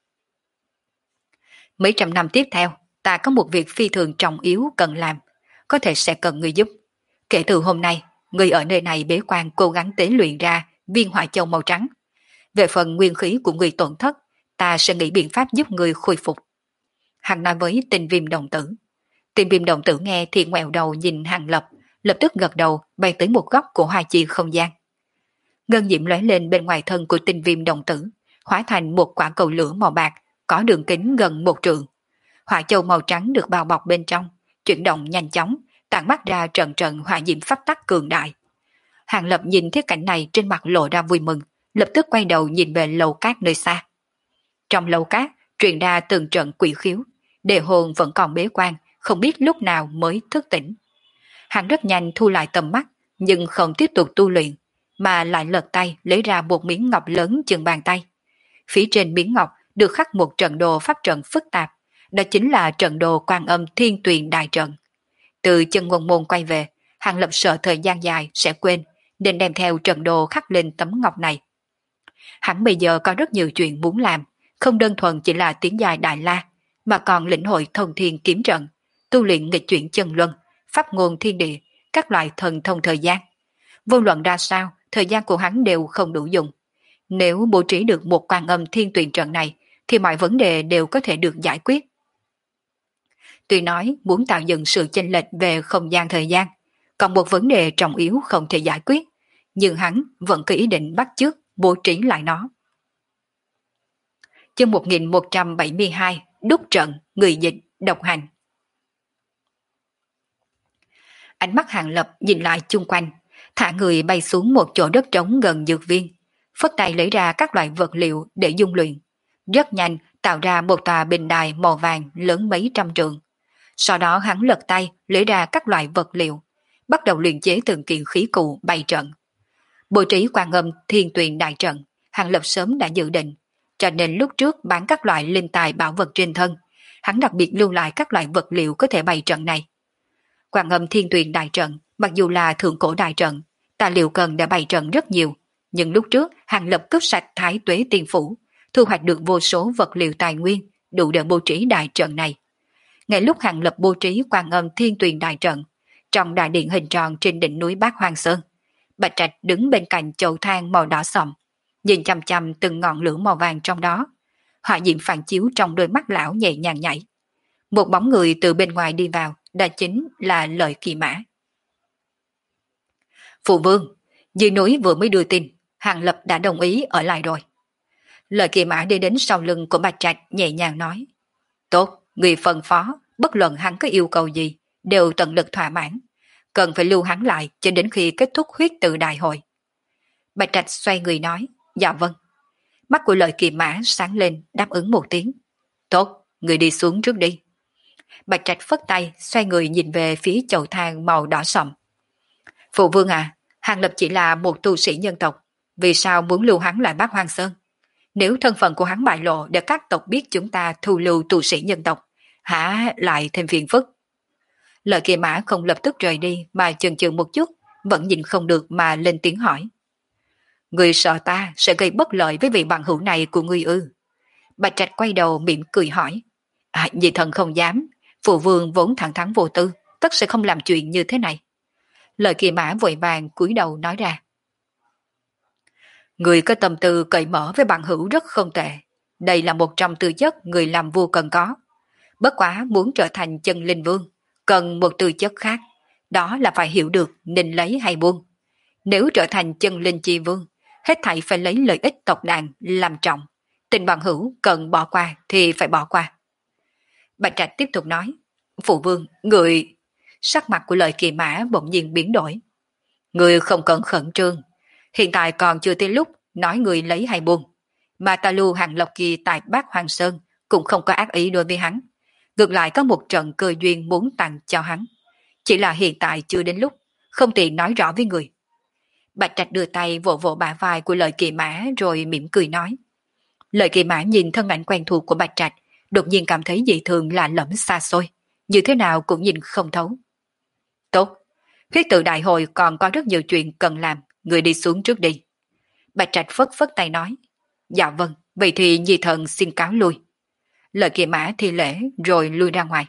Mấy trăm năm tiếp theo, ta có một việc phi thường trọng yếu cần làm, có thể sẽ cần người giúp. Kể từ hôm nay, người ở nơi này bế quan cố gắng tế luyện ra viên hỏa châu màu trắng. Về phần nguyên khí của người tổn thất, ta sẽ nghĩ biện pháp giúp người khôi phục. Hắn nói với Tinh Viêm Đồng Tử. Tinh Viêm Đồng Tử nghe thì ngoẹo đầu nhìn Hàng Lập, lập tức gật đầu bay tới một góc của Hoa Chi không gian. Ngân diễm lóe lên bên ngoài thân của Tinh Viêm Đồng Tử, hóa thành một quả cầu lửa màu bạc, có đường kính gần 1 trượng. Hỏa châu màu trắng được bao bọc bên trong, chuyển động nhanh chóng, tản mắt ra trận trận hỏa diễm pháp tắc cường đại. Hàng Lập nhìn thấy cảnh này trên mặt lộ ra vui mừng, lập tức quay đầu nhìn về lầu cát nơi xa. Trong lầu cát truyền ra từng trận quỷ khiếu, đề hồn vẫn còn bế quan, không biết lúc nào mới thức tỉnh. Hắn rất nhanh thu lại tầm mắt, nhưng không tiếp tục tu luyện, mà lại lật tay lấy ra một miếng ngọc lớn chừng bàn tay. Phía trên miếng ngọc được khắc một trận đồ pháp trận phức tạp, đó chính là trận đồ Quan Âm Thiên Tuyền Đại Trận. Từ chân ngôn môn quay về, Hàng Lập sợ thời gian dài sẽ quên, nên đem theo trận đồ khắc lên tấm ngọc này. Hắn bây giờ có rất nhiều chuyện muốn làm, không đơn thuần chỉ là tiến dài Đại La, mà còn lĩnh hội thông thiên kiếm trận, tu luyện nghịch chuyển chân luân, pháp ngôn thiên địa, các loại thần thông thời gian. Vô luận ra sao, thời gian của hắn đều không đủ dùng. Nếu bố trí được một Quan Âm Thiên Tuyền trận này, thì mọi vấn đề đều có thể được giải quyết. Tuy nói muốn tạo dựng sự chênh lệch về không gian thời gian, còn một vấn đề trọng yếu không thể giải quyết, nhưng hắn vẫn có ý định bắt chước bố trí lại nó. Chương 1172, đúc trận, người dịch, độc hành. Ánh mắt Hàng Lập nhìn lại chung quanh, thả người bay xuống một chỗ đất trống gần dược viên, phất tay lấy ra các loại vật liệu để dung luyện. Rất nhanh tạo ra một tòa bình đài màu vàng lớn mấy trăm trượng. Sau đó hắn lật tay lấy ra các loại vật liệu, bắt đầu luyện chế từng kiện khí cụ bày trận. Bố trí Quan Âm Thiên Tuyền Đại Trận, Hàng Lập sớm đã dự định, cho nên lúc trước bán các loại linh tài bảo vật trên thân, hắn đặc biệt lưu lại các loại vật liệu có thể bày trận này. Quan Âm Thiên Tuyền Đại Trận, mặc dù là thượng cổ đại trận, tài liệu cần đã bày trận rất nhiều, nhưng lúc trước Hàng Lập cướp sạch Thái Tuế Tiên Phủ, thu hoạch được vô số vật liệu tài nguyên đủ để bố trí đại trận này. Ngay lúc Hàng Lập bố trí Quan Âm Thiên Tuyền Đại Trận, trong đại điện hình tròn trên đỉnh núi Bát Hoang Sơn, Bạch Trạch đứng bên cạnh chậu than màu đỏ sậm, nhìn chằm chằm từng ngọn lửa màu vàng trong đó. Hỏa diễm phản chiếu trong đôi mắt lão nhẹ nhàng nhảy. Một bóng người từ bên ngoài đi vào, đó chính là Lợi Kỳ Mã. Phụ vương, dưới núi vừa mới đưa tin, Hàng Lập đã đồng ý ở lại rồi. Lợi Kỳ Mã đi đến sau lưng của Bạch Trạch nhẹ nhàng nói. Tốt, người phân phó, bất luận hắn có yêu cầu gì, đều tận lực thỏa mãn. Cần phải lưu hắn lại cho đến khi kết thúc huyết tự đại hội. Bạch Trạch xoay người nói. Dạ vâng. Mắt của Lợi Kỳ Mã sáng lên, đáp ứng một tiếng. Tốt, người đi xuống trước đi. Bạch Trạch phất tay, xoay người nhìn về phía chậu than màu đỏ sậm. Phụ vương à, Hàng Lập chỉ là một tu sĩ nhân tộc, vì sao muốn lưu hắn lại Bát Hoang Sơn? Nếu thân phận của hắn bại lộ để các tộc biết chúng ta thu lưu tu sĩ nhân tộc, hả lại thêm phiền phức? Lợi Kỳ Mã không lập tức rời đi mà chần chừ một chút, vẫn nhìn không được mà lên tiếng hỏi. Người sợ ta sẽ gây bất lợi với vị bằng hữu này của ngươi ư? Bạch Trạch quay đầu mỉm cười hỏi. Vì thần không dám, phụ vương vốn thẳng thắn vô tư, tất sẽ không làm chuyện như thế này. Lợi Kỳ Mã vội vàng cúi đầu nói ra. Người có tâm tư cởi mở với bằng hữu rất không tệ. Đây là một trong tư chất người làm vua cần có. Bất quá muốn trở thành chân linh vương, cần một tư chất khác. Đó là phải hiểu được nên lấy hay buông. Nếu trở thành chân linh chi vương, hết thảy phải lấy lợi ích tộc đàn làm trọng. Tình bằng hữu cần bỏ qua thì phải bỏ qua. Bạch Trạch tiếp tục nói. Phụ vương, người... Sắc mặt của Lợi Kỳ Mã bỗng nhiên biến đổi. Người không cần khẩn trương. Hiện tại còn chưa tới lúc nói người lấy hay buông. Mà ta lưu Hàng Lộc kia tại Bát Hoang Sơn cũng không có ác ý đối với hắn. Ngược lại có một trận cơ duyên muốn tặng cho hắn. Chỉ là hiện tại chưa đến lúc, không tiện nói rõ với người. Bạch Trạch đưa tay vỗ vỗ bả vai của Lợi Kỳ Mã rồi mỉm cười nói. Lợi Kỳ Mã nhìn thân ảnh quen thuộc của Bạch Trạch, đột nhiên cảm thấy dị thường lạ lẫm xa xôi, như thế nào cũng nhìn không thấu. Tốt, huyết tự đại hội còn có rất nhiều chuyện cần làm, người đi xuống trước đi. Bạch Trạch phất phất tay nói. Dạ vâng, vậy thì nhi thần xin cáo lui. Lợi Kỳ Mã thi lễ rồi lui ra ngoài.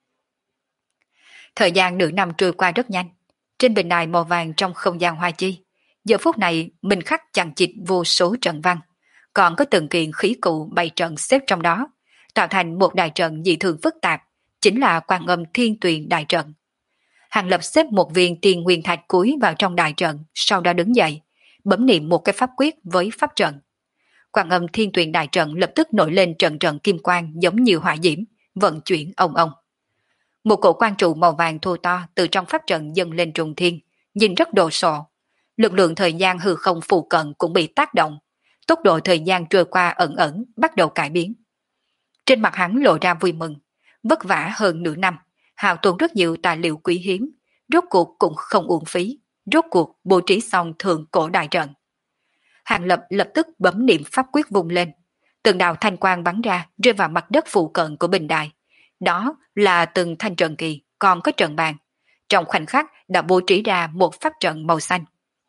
Thời gian nửa năm trôi qua rất nhanh. Trên bình đài màu vàng trong không gian hoa chi, giờ phút này mình khắc chằng chịt vô số trận văn, còn có từng kiện khí cụ bày trận xếp trong đó, tạo thành một đại trận dị thường phức tạp, chính là Quan Âm Thiên Tuyền Đại Trận. Hàng Lập xếp một viên tiền nguyên thạch cuối vào trong đại trận, sau đó đứng dậy, bấm niệm một cái pháp quyết với pháp trận. Quan Âm Thiên Tuyền Đại Trận lập tức nổi lên trận trận kim quang giống như hỏa diễm, vận chuyển ong ong. Một cổ quan trụ màu vàng thô to từ trong pháp trận dâng lên trùng thiên, nhìn rất đồ sộ. Lực lượng thời gian hư không phụ cận cũng bị tác động. Tốc độ thời gian trôi qua ẩn ẩn bắt đầu cải biến. Trên mặt hắn lộ ra vui mừng. Vất vả hơn nửa năm, hao tốn rất nhiều tài liệu quý hiếm. Rốt cuộc cũng không uổng phí. Rốt cuộc bố trí xong thượng cổ đại trận. Hàng Lập lập tức bấm niệm pháp quyết vùng lên. Từng đạo thanh quang bắn ra rơi vào mặt đất phụ cận của bình đài. Đó là từng thanh trận kỳ, còn có trận bàn. Trong khoảnh khắc đã bố trí ra một pháp trận màu xanh.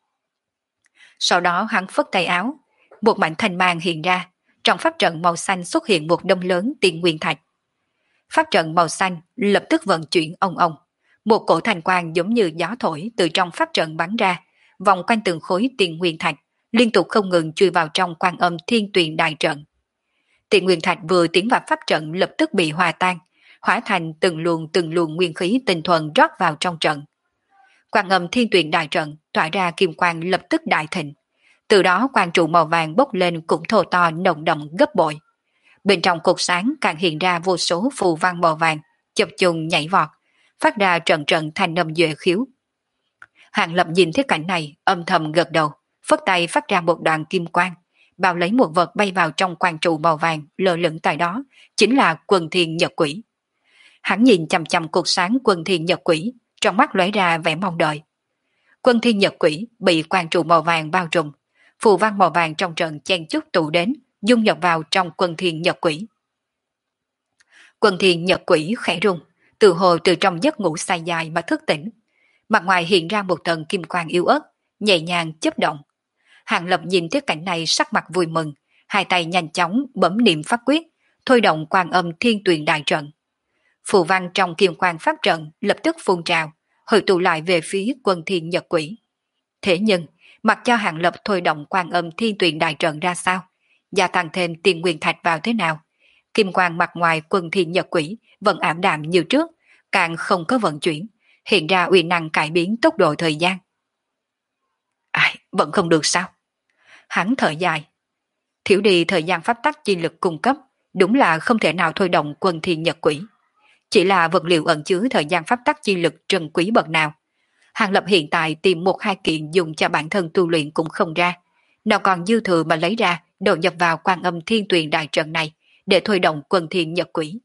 Sau đó hắn phất tay áo, một mảnh thanh mang hiện ra. Trong pháp trận màu xanh xuất hiện một đông lớn tiền nguyên thạch. Pháp trận màu xanh lập tức vận chuyển ong ong. Một cổ thanh quang giống như gió thổi từ trong pháp trận bắn ra, vòng quanh từng khối tiền nguyên thạch, liên tục không ngừng chui vào trong Quan Âm Thiên Tuyền đại trận. Tiền nguyên thạch vừa tiến vào pháp trận lập tức bị hòa tan, hóa thành từng luồng nguyên khí tinh thuần rót vào trong trận. Quan Âm Thiên Tuyền đại trận tỏa ra kim quang lập tức đại thịnh. Từ đó quang trụ màu vàng bốc lên cũng thô to nồng đậm gấp bội. Bên trong cột sáng càng hiện ra vô số phù văn màu vàng, chập chùng nhảy vọt, phát ra trận trận thanh âm duệ khiếu. Hàng Lập nhìn thấy cảnh này, âm thầm gật đầu, phất tay phát ra một đoàn kim quang, bao lấy một vật bay vào trong quang trụ màu vàng lơ lửng tại đó, chính là Quân Thiên Nhật Quỷ. Hắn nhìn chằm chằm cột sáng Quân Thiên Nhật Quỷ, trong mắt lóe ra vẻ mong đợi. Quân Thiên Nhật Quỷ bị quang trụ màu vàng bao trùm, phù văn màu vàng trong trận chen chúc tụ đến, dung nhập vào trong Quân Thiên Nhật Quỷ. Quân Thiên Nhật Quỷ khẽ rung, tự hồ từ trong giấc ngủ say dài mà thức tỉnh. Mặt ngoài hiện ra một tầng kim quang yếu ớt, nhẹ nhàng chớp động. Hàng Lập nhìn thấy cảnh này sắc mặt vui mừng, hai tay nhanh chóng bấm niệm pháp quyết, thôi động Quan Âm Thiên Tuyền đại trận. Phù văn trong kim quang pháp trận lập tức phun trào, hội tụ lại về phía Quân Thiên Nhật Quỷ. Thế nhưng, mặc cho Hàng Lập thôi động Quan Âm Thiên Tuyền đại trận ra sao, gia tăng thêm tiền nguyên thạch vào thế nào, kim quang mặt ngoài Quân Thiên Nhật Quỷ vẫn ảm đạm như trước, càng không có vận chuyển, hiện ra uy năng cải biến tốc độ thời gian. Ai, vẫn không được sao? Hắn thở dài. Thiếu đi thời gian pháp tắc chi lực cung cấp, đúng là không thể nào thôi động Quân Thiên Nhật Quỷ. Chỉ là vật liệu ẩn chứa thời gian pháp tắc chi lực trân quý bậc nào. Hàng Lập hiện tại tìm một hai kiện dùng cho bản thân tu luyện cũng không ra. Nào còn dư thừa mà lấy ra, đầu nhập vào Quan Âm Thiên Tuyền đại trận này, để thôi động Quân Thiên Nhật Quỷ.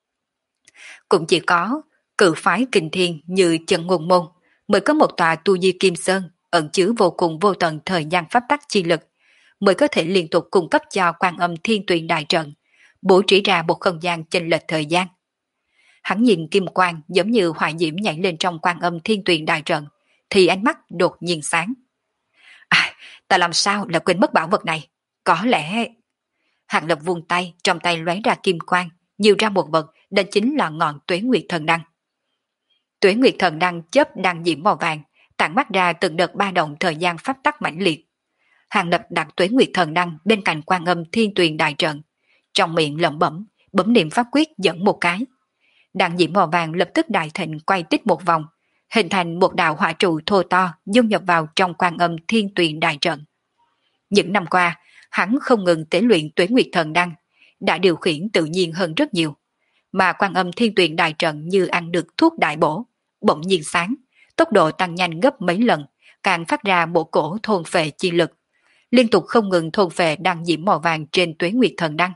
Cũng chỉ có cự phái kinh thiên như Chân Ngôn Môn mới có một tòa tu di kim sơn ẩn chứa vô cùng vô tận thời gian pháp tắc chi lực, mới có thể liên tục cung cấp cho Quan Âm Thiên Tuyền đại trận, bố trí ra một không gian chênh lệch thời gian. Hắn nhìn kim quang giống như hỏa diễm nhảy lên trong Quan Âm Thiên Tuyền đại trận, thì ánh mắt đột nhiên sáng. À, ta làm sao là quên mất bảo vật này? Có lẽ... Hàng Lập vung tay, trong tay lóe ra kim quang, nhiều ra một vật, đó chính là ngọn Tuế Nguyệt Thần Đăng. Tuế Nguyệt Thần Đăng chớp đang diễm màu vàng, tản mắt ra từng đợt ba động thời gian pháp tắc mãnh liệt. Hàng Lập đặt Tuế Nguyệt Thần Đăng bên cạnh Quan Âm Thiên Tuyền đại trận, trong miệng lẩm bẩm, bấm niệm pháp quyết dẫn một cái. Đăng diễm màu vàng lập tức đại thịnh quay tích một vòng, hình thành một đạo hỏa trụ thô to dung nhập vào trong Quan Âm Thiên Tuyền đại trận. Những năm qua, hắn không ngừng tế luyện Tuế Nguyệt Thần Đăng, đã điều khiển tự nhiên hơn rất nhiều. Mà Quan Âm Thiên Tuyền đại trận như ăn được thuốc đại bổ, bỗng nhiên sáng, tốc độ tăng nhanh gấp mấy lần, càng phát ra một cổ thôn phệ chi lực, liên tục không ngừng thôn phệ đăng diễm màu vàng trên Tuế Nguyệt Thần Đăng.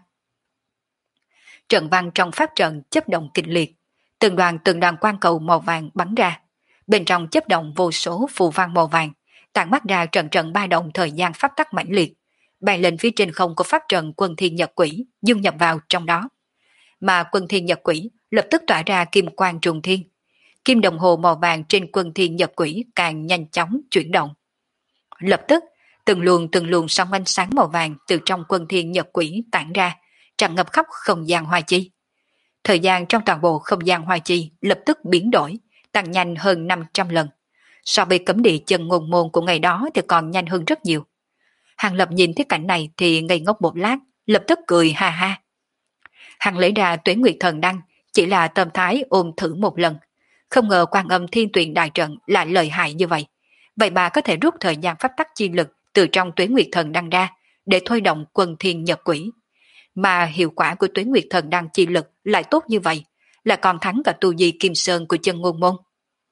Trận văn trong pháp trận chấp động kịch liệt, từng đoàn quang cầu màu vàng bắn ra, bên trong chấp động vô số phù văn màu vàng, tản mắt ra trận trận ba động thời gian pháp tắc mãnh liệt, bay lên phía trên không của pháp trận Quân Thiên Nhật Quỷ, dung nhập vào trong đó. Mà Quân Thiên Nhật Quỷ lập tức tỏa ra kim quang trùng thiên. Kim đồng hồ màu vàng trên Quân Thiên Nhật Quỷ càng nhanh chóng chuyển động. Lập tức, từng luồng sóng ánh sáng màu vàng từ trong Quân Thiên Nhật Quỷ tản ra, tràn ngập khắp không gian hoa chi. Thời gian trong toàn bộ không gian hoa chi lập tức biến đổi, tăng nhanh hơn 500 lần. So với cấm địa Chân Ngôn Môn của ngày đó thì còn nhanh hơn rất nhiều. Hàng Lập nhìn thấy cảnh này thì ngây ngốc một lát, lập tức cười ha ha. Hàng lấy ra Tuế Nguyệt Thần Đăng, chỉ là tâm thái ôm thử một lần. Không ngờ Quan Âm Thiên Tuyền đại trận lại lợi hại như vậy. Vậy bà có thể rút thời gian pháp tắc chi lực từ trong Tuế Nguyệt Thần Đăng ra để thôi động Quân Thiên Nhật Quỷ. Mà hiệu quả của Tuế Nguyệt Thần Đăng chi lực lại tốt như vậy, là còn thắng cả tu di Kim Sơn của chân ngôn môn.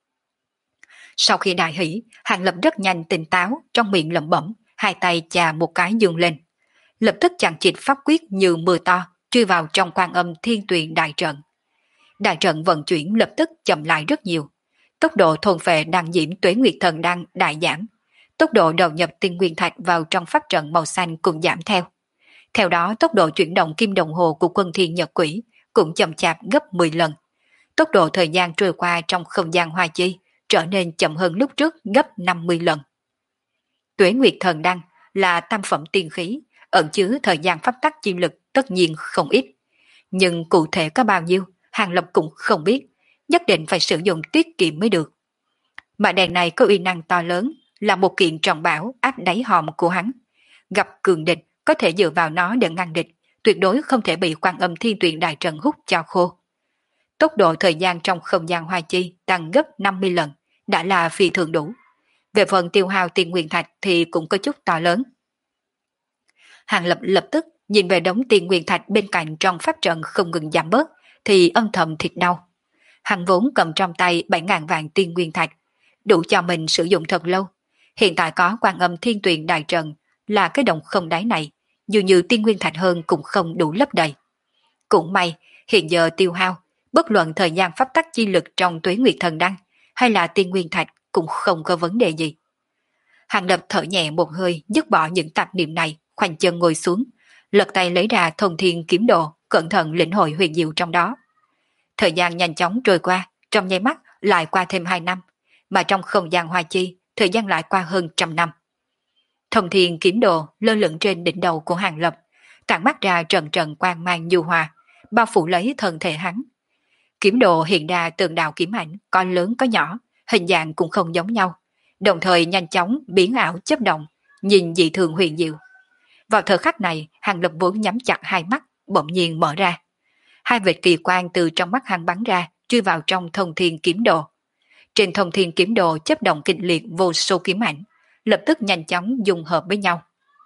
Sau khi đại hỷ, Hàng Lập rất nhanh tỉnh táo, trong miệng lẩm bẩm, hai tay chà một cái dương lên. Lập tức chằng chịt pháp quyết như mưa to, truy vào trong Quan Âm Thiên Tuyền đại trận. Đại trận vận chuyển lập tức chậm lại rất nhiều. Tốc độ thôn phệ đang nhiễm Tuế Nguyệt Thần Đăng đại giảm. Tốc độ đầu nhập tinh nguyên thạch vào trong pháp trận màu xanh cũng giảm theo. Theo đó, tốc độ chuyển động kim đồng hồ của Quân Thiên Nhật Quỷ cũng chậm chạp gấp 10 lần. Tốc độ thời gian trôi qua trong không gian hoa chi trở nên chậm hơn lúc trước gấp 50 lần. Tuế Nguyệt Thần Đăng là tam phẩm tiên khí, ẩn chứa thời gian pháp tắc chi lực tất nhiên không ít. Nhưng cụ thể có bao nhiêu, Hàng Lập cũng không biết, nhất định phải sử dụng tiết kiệm mới được. Mà đèn này có uy năng to lớn, là một kiện trọng bảo áp đáy hòm của hắn. Gặp cường địch, có thể dựa vào nó để ngăn địch, tuyệt đối không thể bị Quan Âm Thiên Tuyền đại trận hút cho khô. Tốc độ thời gian trong không gian hoa chi tăng gấp 50 lần, đã là phi thường đủ. Về phần tiêu hao tiền nguyên thạch thì cũng có chút to lớn. Hàng Lập lập tức nhìn về đống tiền nguyên thạch bên cạnh trong pháp trận không ngừng giảm bớt, thì âm thầm thịt đau. Hắn vốn cầm trong tay 7.000 vạn tiền nguyên thạch, đủ cho mình sử dụng thật lâu. Hiện tại có Quan Âm Thiên Tuyền đại trận là cái đồng không đáy này, dù như tiền nguyên thạch hơn cũng không đủ lấp đầy. Cũng may, hiện giờ tiêu hao, bất luận thời gian pháp tắc chi lực trong Tuế Nguyệt Thần Đăng hay là tiền nguyên thạch cũng không có vấn đề gì. Hàng Lập thở nhẹ một hơi, dứt bỏ những tạp niệm này, khoanh chân ngồi xuống, lật tay lấy ra Thông Thiên Kiếm Đồ, cẩn thận lĩnh hội huyền diệu trong đó. Thời gian nhanh chóng trôi qua, trong nháy mắt lại qua thêm 2 năm, mà trong không gian hoa chi, thời gian lại qua hơn 100 năm. Thông Thiên Kiếm Đồ lơ lửng trên đỉnh đầu của Hàng Lập, tản mắt ra trận trận quang mang nhu hòa, bao phủ lấy thân thể hắn. Kiếm đồ hiện ra từng đạo kiếm ảnh, có lớn có nhỏ, hình dạng cũng không giống nhau, đồng thời nhanh chóng biến ảo chấp động, nhìn dị thường huyền diệu. Vào thời khắc này, Hàng Lập vốn nhắm chặt hai mắt, bỗng nhiên mở ra. Hai vệt kỳ quang từ trong mắt hắn bắn ra, truy vào trong Thông Thiên Kiếm Đồ. Trên Thông Thiên Kiếm Đồ chấp động kịch liệt vô số kiếm ảnh, lập tức nhanh chóng dung hợp với nhau.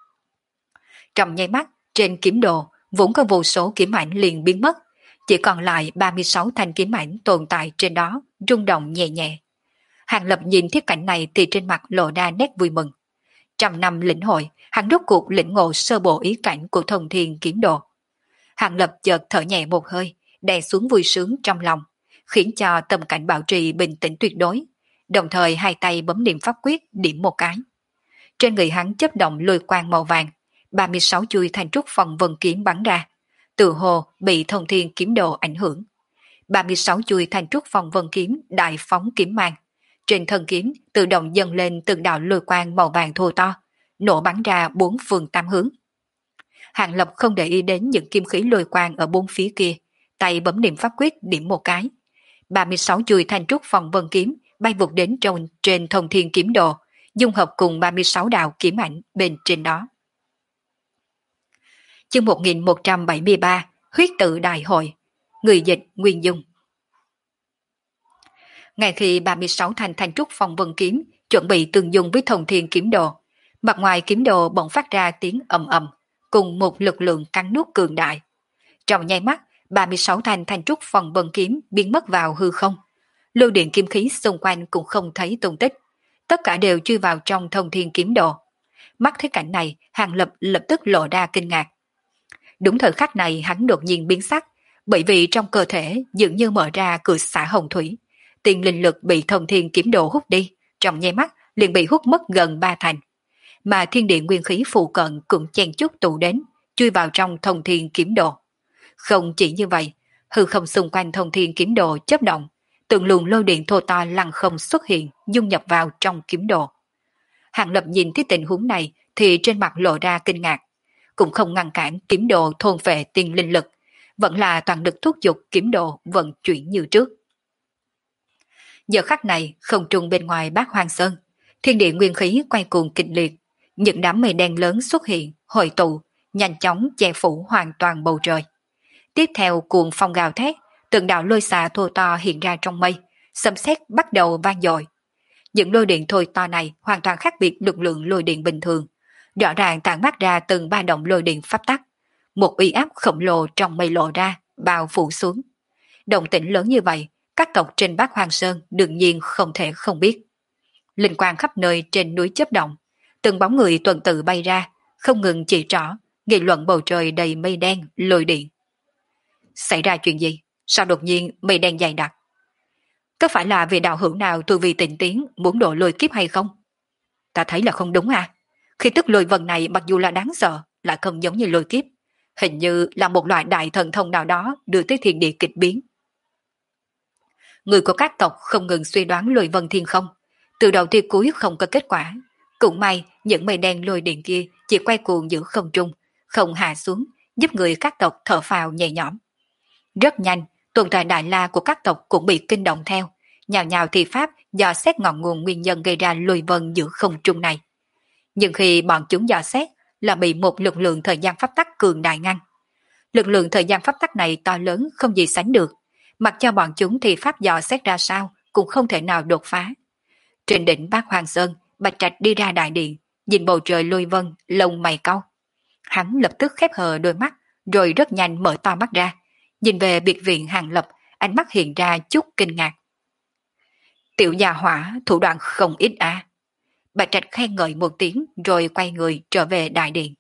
Trong nháy mắt, trên kiếm đồ vốn có vô số kiếm ảnh liền biến mất, chỉ còn lại 36 thanh kiếm ảnh tồn tại trên đó, rung động nhẹ nhẹ. Hàng Lập nhìn thiết cảnh này thì trên mặt lộ ra nét vui mừng. Trăm năm lĩnh hội, hắn rốt cuộc lĩnh ngộ sơ bộ ý cảnh của Thông Thiên Kiếm Đồ. Hàng Lập chợt thở nhẹ một hơi, đè xuống vui sướng trong lòng, khiến cho tâm cảnh bảo trì bình tĩnh tuyệt đối, đồng thời hai tay bấm niệm pháp quyết điểm một cái. Trên người hắn chớp động lôi quang màu vàng, 36 chuôi thanh trúc phong vân kiếm bắn ra, tự hồ bị Thông Thiên Kiếm Đồ ảnh hưởng. 36 chuôi thanh trúc phong vân kiếm đại phóng kiếm mang, trên thân kiếm tự động dâng lên từng đạo lôi quang màu vàng thô to, nổ bắn ra bốn phương tám hướng. Hàng Lập không để ý đến những kim khí lôi quang ở bốn phía kia, tay bấm niệm pháp quyết điểm một cái. 36 chuôi thanh trúc phong vân kiếm bay vụt đến trên Thông Thiên Kiếm Đồ, dung hợp cùng 36 đạo kiếm ảnh bên trên đó. Chương 1173, Huyết tự đại hội. Người dịch Nguyên Dung. Ngay khi 36 thanh trúc phong vân kiếm chuẩn bị tương dung với Thông Thiên Kiếm Đồ, mặt ngoài kiếm đồ bỗng phát ra tiếng ầm ầm, cùng một lực lượng cắn nuốt cường đại. Trong nháy mắt, 36 thanh trúc phong vân kiếm biến mất vào hư không. Lưu điện kim khí xung quanh cũng không thấy tung tích, tất cả đều chui vào trong Thông Thiên Kiếm Đồ. Mắt thấy cảnh này, Hàng Lập lập tức lộ ra kinh ngạc. Đúng thời khắc này hắn đột nhiên biến sắc, bởi vì trong cơ thể dường như mở ra cửa xả hồng thủy, tiền linh lực bị Thông Thiên Kiếm Đồ hút đi, trong nháy mắt liền bị hút mất gần 3 thành. Mà thiên địa nguyên khí phụ cận cũng chen chúc tụ đến, chui vào trong Thông Thiên Kiếm Đồ. Không chỉ như vậy, hư không xung quanh Thông Thiên Kiếm Đồ chớp động, từng luồng lôi điện thô to lăng không xuất hiện, dung nhập vào trong kiếm đồ. Hàng Lập nhìn thấy tình huống này thì trên mặt lộ ra kinh ngạc, cũng không ngăn cản kiếm đồ thôn phệ tiền linh lực, vẫn là toàn lực thúc giục kiếm đồ vận chuyển như trước. Giờ khắc này, không trung bên ngoài Bát Hoang Sơn, thiên địa nguyên khí quay cuồng kịch liệt, những đám mây đen lớn xuất hiện, hội tụ, nhanh chóng che phủ hoàn toàn bầu trời. Tiếp theo cuồng phong gào thét, từng đạo lôi xà thô to hiện ra trong mây, sấm sét bắt đầu vang dội. Những lôi điện thô to này hoàn toàn khác biệt lực lượng lôi điện bình thường, rõ ràng tản mát ra từng ba động lôi điện pháp tắc, một uy áp khổng lồ trong mây lộ ra, bao phủ xuống. Động tĩnh lớn như vậy, các tộc trên Bát Hoang Sơn đương nhiên không thể không biết. Linh quang khắp nơi trên núi chớp động, từng bóng người tuần tự bay ra, không ngừng chỉ trỏ, nghị luận bầu trời đầy mây đen, lôi điện. Xảy ra chuyện gì? Sao đột nhiên mây đen dày đặc? Có phải là vị đạo hữu nào tu vi tịnh tiến muốn độ lôi kiếp hay không? Ta thấy là không đúng à? Khi tức lôi vần này mặc dù là đáng sợ, lại không giống như lôi kiếp. Hình như là một loại đại thần thông nào đó đưa tới thiên địa kịch biến. Người của các tộc không ngừng suy đoán lôi vân thiên không. Từ đầu tới cuối không có kết quả. Cũng may những mây đen lôi điện kia chỉ quay cuồng giữa không trung, không hạ xuống, giúp người các tộc thở phào nhẹ nhõm. Rất nhanh, tồn tại đại la của các tộc cũng bị kinh động theo, nhào nhào thi pháp dò xét ngọn nguồn nguyên nhân gây ra lôi vân giữa không trung này. Nhưng khi bọn chúng dò xét là bị một lực lượng thời gian pháp tắc cường đại ngăn. Lực lượng thời gian pháp tắc này to lớn không gì sánh được, mặc cho bọn chúng thì pháp dò xét ra sao cũng không thể nào đột phá. Trên đỉnh Bát Hoàng Sơn, Bạch Trạch đi ra đại điện, nhìn bầu trời lôi vân, lông mày cau. Hắn lập tức khép hờ đôi mắt, rồi rất nhanh mở to mắt ra, nhìn về biệt viện Hàng Lập, ánh mắt hiện ra chút kinh ngạc. Tiểu gia hỏa thủ đoạn không ít à. Bạch Trạch khen ngợi một tiếng rồi quay người trở về đại điện.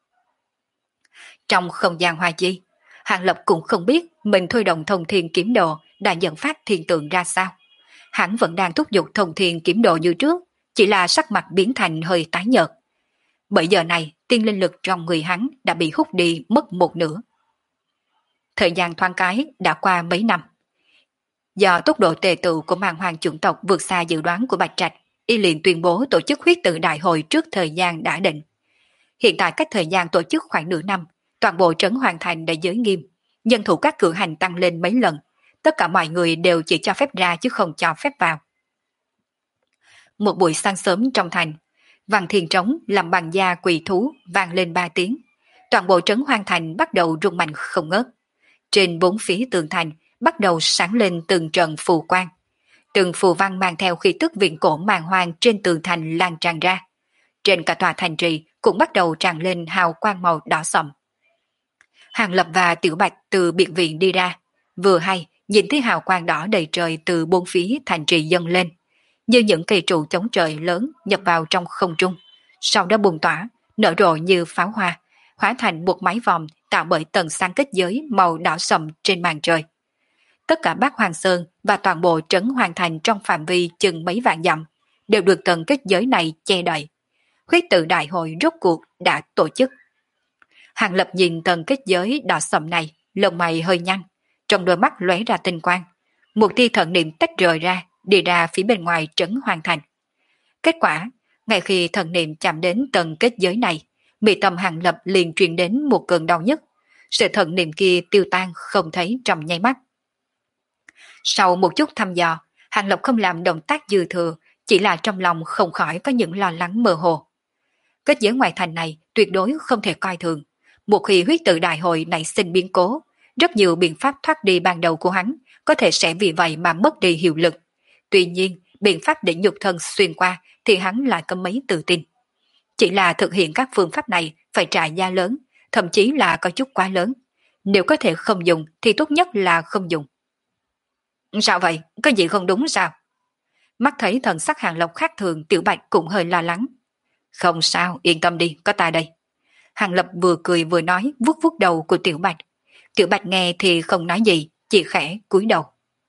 Trong không gian hoa chi, Hàng Lập cũng không biết mình thôi động thông thiên kiếm đồ đã dẫn phát thiên tượng ra sao. Hắn vẫn đang thúc giục thông thiên kiếm đồ như trước, chỉ là sắc mặt biến thành hơi tái nhợt. Bởi giờ này, tiên linh lực trong người hắn đã bị hút đi mất một nửa. Thời gian thoáng cái đã qua mấy năm. Do tốc độ tề tựu của màn hoàng chủng tộc vượt xa dự đoán của Bạch Trạch, y liền tuyên bố tổ chức huyết tự đại hội trước thời gian đã định. Hiện tại cách thời gian tổ chức khoảng nửa năm, toàn bộ trấn Hoàng Thành đã giới nghiêm, nhân thủ các cửa hành tăng lên mấy lần, tất cả mọi người đều chỉ cho phép ra chứ không cho phép vào. Một buổi sáng sớm trong thành, Văn Thiên Trống làm bằng da quỳ thú vang lên 3 tiếng, toàn bộ trấn Hoàng Thành bắt đầu rung mạnh không ngớt. Trên bốn phía tường thành bắt đầu sáng lên từng trận phù quang. Từng phù văn mang theo khí tức viện cổ màng hoang trên tường thành lan tràn ra. Trên cả tòa thành trì cũng bắt đầu tràn lên hào quang màu đỏ sậm. Hàng Lập và Tiểu Bạch từ biệt viện đi ra, vừa hay nhìn thấy hào quang đỏ đầy trời từ bốn phía thành trì dâng lên, như những cây trụ chống trời lớn nhập vào trong không trung, sau đó bùng tỏa, nở rộ như pháo hoa, hóa thành một mái vòm tạo bởi tầng sáng kết giới màu đỏ sậm trên màn trời. Tất cả Bát Hoàng Sơn và toàn bộ trấn Hoàng Thành trong phạm vi chừng mấy vạn dặm đều được tầng kết giới này che đậy. Huyết tự đại hội rốt cuộc đã tổ chức. Hàng Lập nhìn tầng kết giới đỏ sậm này, lông mày hơi nhăn, trong đôi mắt lóe ra tinh quang. Một tia thần niệm tách rời ra, đi ra phía bên ngoài trấn Hoàng Thành. Kết quả, ngay khi thần niệm chạm đến tầng kết giới này, mi tâm Hàng Lập liền truyền đến một cơn đau nhức. Sự thần niệm kia tiêu tan không thấy trong nháy mắt. Sau một chút thăm dò, Hàng Lập không làm động tác dư thừa, chỉ là trong lòng không khỏi có những lo lắng mơ hồ. Kết giới ngoài thành này tuyệt đối không thể coi thường. Một khi huyết tự đại hội nảy sinh biến cố, rất nhiều biện pháp thoát đi ban đầu của hắn có thể sẽ vì vậy mà mất đi hiệu lực. Tuy nhiên, biện pháp để nhục thân xuyên qua thì hắn lại có mấy tự tin. Chỉ là thực hiện các phương pháp này phải trả giá lớn, thậm chí là có chút quá lớn. Nếu có thể không dùng thì tốt nhất là không dùng. Sao vậy? Có gì không đúng sao? Mắt thấy thần sắc Hàng Lập khác thường, Tiểu Bạch cũng hơi lo lắng. Không sao, yên tâm đi, có ta đây. Hàng Lập vừa cười vừa nói, vuốt vuốt đầu của Tiểu Bạch. Tiểu Bạch nghe thì không nói gì, chỉ khẽ cúi đầu.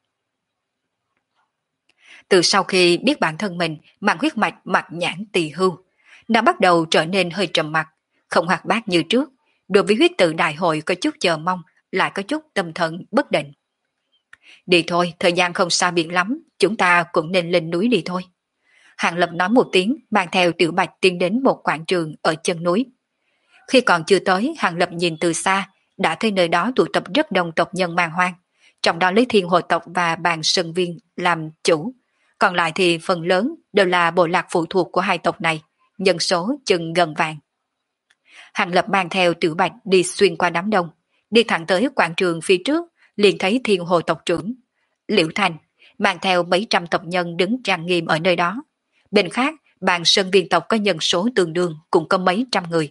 Từ sau khi biết bản thân mình mang huyết mạch mặt nhãn tỳ hưu, nó bắt đầu trở nên hơi trầm mặc, không hoạt bát như trước. Đối với huyết tự đại hội có chút chờ mong, lại có chút tâm thần bất định. Đi thôi, thời gian không xa biệt lắm, chúng ta cũng nên lên núi đi thôi. Hàng Lập nói một tiếng, mang theo Tiểu Bạch tiến đến một quảng trường ở chân núi. Khi còn chưa tới, Hàng Lập nhìn từ xa, đã thấy nơi đó tụ tập rất đông tộc nhân man hoang, trong đó lấy Thiên Hồ tộc và Bàn Sơn Viên làm chủ, còn lại thì phần lớn đều là bộ lạc phụ thuộc của hai tộc này, nhân số chừng gần vạn. Hàng Lập mang theo Tiểu Bạch đi xuyên qua đám đông, đi thẳng tới quảng trường phía trước, liền thấy Thiên Hồ tộc trưởng Liễu Thành mang theo mấy trăm tộc nhân đứng trang nghiêm ở nơi đó. Bên khác, Bàn Sơn Viên tộc có nhân số tương đương, cũng có mấy trăm người.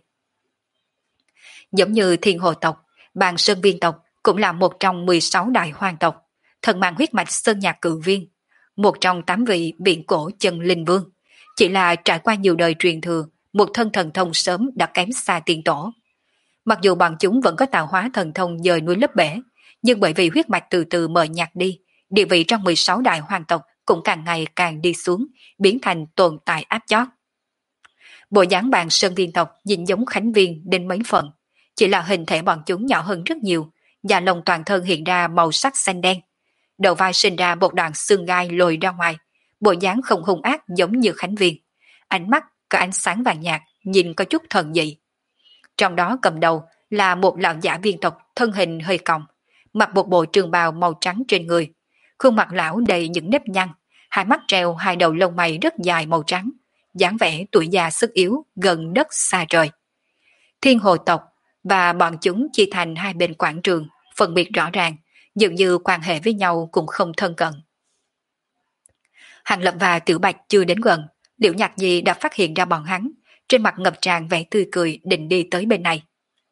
Giống như Thiên Hồ tộc, Bàn Sơn Viên tộc cũng là một trong 16 đại hoang tộc. thân mang huyết mạch Sơn Nhạc Cự Viên, một trong 8 vị biện cổ chân linh vương, chỉ là trải qua nhiều đời truyền thừa, một thân thần thông sớm đã kém xa tiên tổ. Mặc dù bọn chúng vẫn có tạo hóa thần thông dời núi lấp bể, nhưng bởi vì huyết mạch từ từ mờ nhạt đi, địa vị trong 16 đại hoàng tộc cũng càng ngày càng đi xuống, biến thành tồn tại áp chót. Bộ dáng bàn sơn viên tộc nhìn giống Khánh Viên đến mấy phần, chỉ là hình thể bọn chúng nhỏ hơn rất nhiều, da lông toàn thân hiện ra màu sắc xanh đen. Đầu vai sinh ra một đoạn xương gai lồi ra ngoài, bộ dáng không hung ác giống như Khánh Viên. Ánh mắt có ánh sáng vàng nhạt, nhìn có chút thần dị. Trong đó cầm đầu là một lão giả viên tộc thân hình hơi còng, mặc một bộ trường bào màu trắng trên người. Khuôn mặt lão đầy những nếp nhăn, hai mắt treo hai đầu lông mày rất dài màu trắng, dáng vẻ tuổi già sức yếu gần đất xa trời. Thiên hồ tộc và bọn chúng chia thành hai bên quảng trường, phân biệt rõ ràng, dường như quan hệ với nhau cũng không thân cận. Hàng Lập và Tiểu Bạch chưa đến gần, Liễu Nhạc Nhi đã phát hiện ra bọn hắn, trên mặt ngập tràn vẻ tươi cười định đi tới bên này.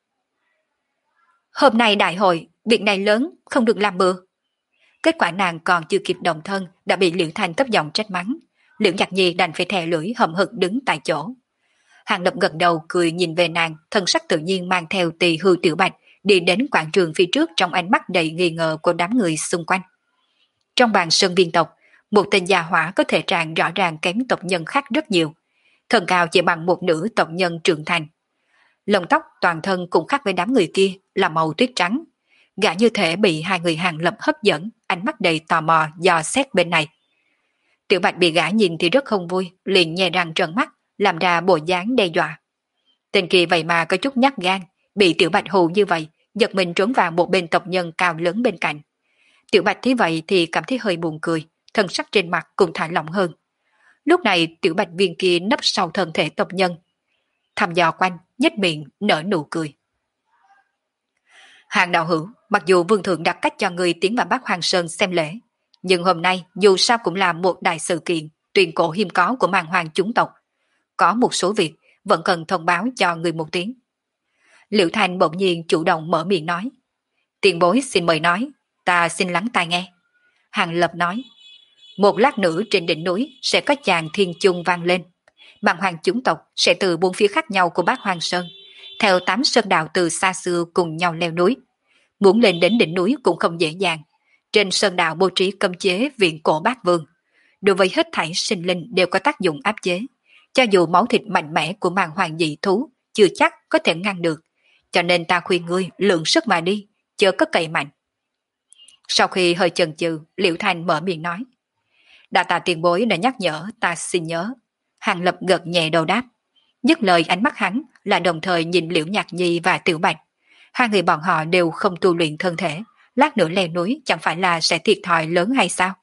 Hôm nay đại hội, việc này lớn, không được làm bừa. Kết quả nàng còn chưa kịp động thân đã bị Liễu Thanh thấp giọng trách mắng. Liễu Nhạc Nhi đành phải thè lưỡi hậm hực đứng tại chỗ. Hàng Lập gật đầu cười nhìn về nàng, thân sắc tự nhiên mang theo Tỳ Hưu Tiểu Bạch đi đến quảng trường phía trước trong ánh mắt đầy nghi ngờ của đám người xung quanh. Trong bàn sơn viên tộc, một tên già hỏa có thể trạng rõ ràng kém tộc nhân khác rất nhiều. Thân cao chỉ bằng một nửa tộc nhân trưởng thành. Lông tóc toàn thân cũng khác với đám người kia là màu tuyết trắng. Gã như thể bị hai người Hàng Lập hấp dẫn, ánh mắt đầy tò mò dò xét bên này. Tiểu Bạch bị gã nhìn thì rất không vui, liền nhè răng trợn mắt, làm ra bộ dáng đe dọa. Tên kia vậy mà có chút nhát gan, bị Tiểu Bạch hù như vậy, giật mình trốn vào một bên tộc nhân cao lớn bên cạnh. Tiểu Bạch thấy vậy thì cảm thấy hơi buồn cười, thân sắc trên mặt cũng thả lỏng hơn. Lúc này Tiểu Bạch viên kia nấp sau thân thể tộc nhân, thăm dò quanh, nhếch miệng nở nụ cười. Hàng đạo hữu, mặc dù vương thượng đặt cách cho người tiến vào Bắc Hoàng Sơn xem lễ, nhưng hôm nay dù sao cũng là một đại sự kiện tuyên cổ hiếm có của màn hoàng chúng tộc. Có một số việc vẫn cần thông báo cho người một tiếng. Liễu Thanh bỗng nhiên chủ động mở miệng nói. Tiền bối xin mời nói, ta xin lắng tai nghe. Hàng Lập nói. Một lát nữa trên đỉnh núi sẽ có chàng thiên chung vang lên. Màn hoàng chúng tộc sẽ từ bốn phía khác nhau của Bắc Hoàng Sơn, theo 8 sơn đạo từ xa xưa cùng nhau leo núi. Muốn lên đến đỉnh núi cũng không dễ dàng. Trên sơn đạo bố trí cấm chế viện cổ bát vương. Đối với hết thảy sinh linh đều có tác dụng áp chế. Cho dù máu thịt mạnh mẽ của màn hoàng dị thú chưa chắc có thể ngăn được. Cho nên ta khuyên ngươi lượng sức mà đi, chớ có cậy mạnh. Sau khi hơi chần chừ, Liễu Thanh mở miệng nói. Đa tạ tiền bối đã nhắc nhở, ta xin nhớ. Hàng Lập gật nhẹ đầu đáp. Dứt lời ánh mắt hắn là đồng thời nhìn Liễu Nhạc Nhi và Tiểu Bạch. Hai người bọn họ đều không tu luyện thân thể, lát nữa leo núi chẳng phải là sẽ thiệt thòi lớn hay sao?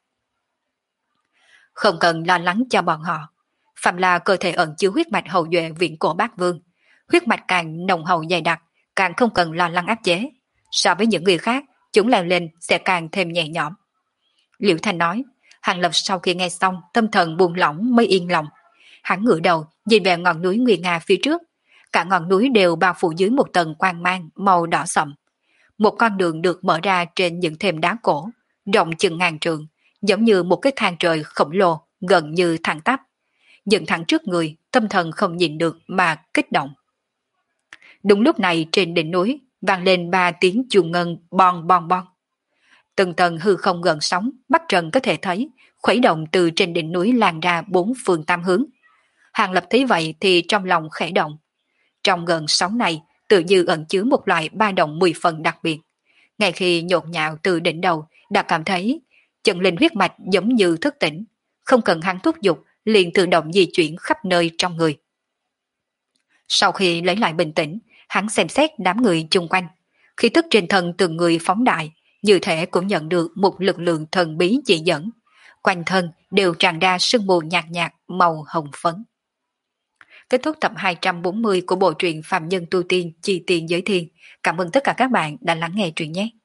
Không cần lo lắng cho bọn họ. Phạm là cơ thể ẩn chứa huyết mạch hậu duệ viện cổ bát vương. Huyết mạch càng nồng hậu dày đặc, càng không cần lo lắng áp chế. So với những người khác, chúng leo lên sẽ càng thêm nhẹ nhõm. Liễu Thanh nói. Hàng Lập sau khi nghe xong, tâm thần buông lỏng mới yên lòng. Hắn ngửa đầu nhìn về ngọn núi Nguyên Nga phía trước. Cả ngọn núi đều bao phủ dưới một tầng quang mang màu đỏ sậm. Một con đường được mở ra trên những thềm đá cổ, rộng chừng ngàn trượng, giống như một cái thang trời khổng lồ, gần như thẳng tắp. Dựng thẳng trước người, tâm thần không nhìn được mà kích động. Đúng lúc này trên đỉnh núi vang lên 3 tiếng chuông ngân bon bon bon. Từng tầng hư không gần sóng, mắt trần có thể thấy, khuấy động từ trên đỉnh núi lan ra 4 phương tam hướng. Hàng Lập thấy vậy thì trong lòng khẽ động. Trong gần sóng này tự như ẩn chứa một loại ba động 10 phần đặc biệt. Ngay khi nhộn nhạo từ đỉnh đầu đã cảm thấy chân linh huyết mạch giống như thức tỉnh, không cần hắn thúc giục liền tự động di chuyển khắp nơi trong người. Sau khi lấy lại bình tĩnh, hắn xem xét đám người chung quanh, khí tức trên thân từng người phóng đại, như thể cũng nhận được một lực lượng thần bí chỉ dẫn. Quanh thân đều tràn ra sương mù nhạt nhạt màu hồng phấn. Kết thúc tập 240 của bộ truyện Phạm Nhân Tu Tiên Chi Tiền Giới Thiên. Cảm ơn tất cả các bạn đã lắng nghe truyện nhé.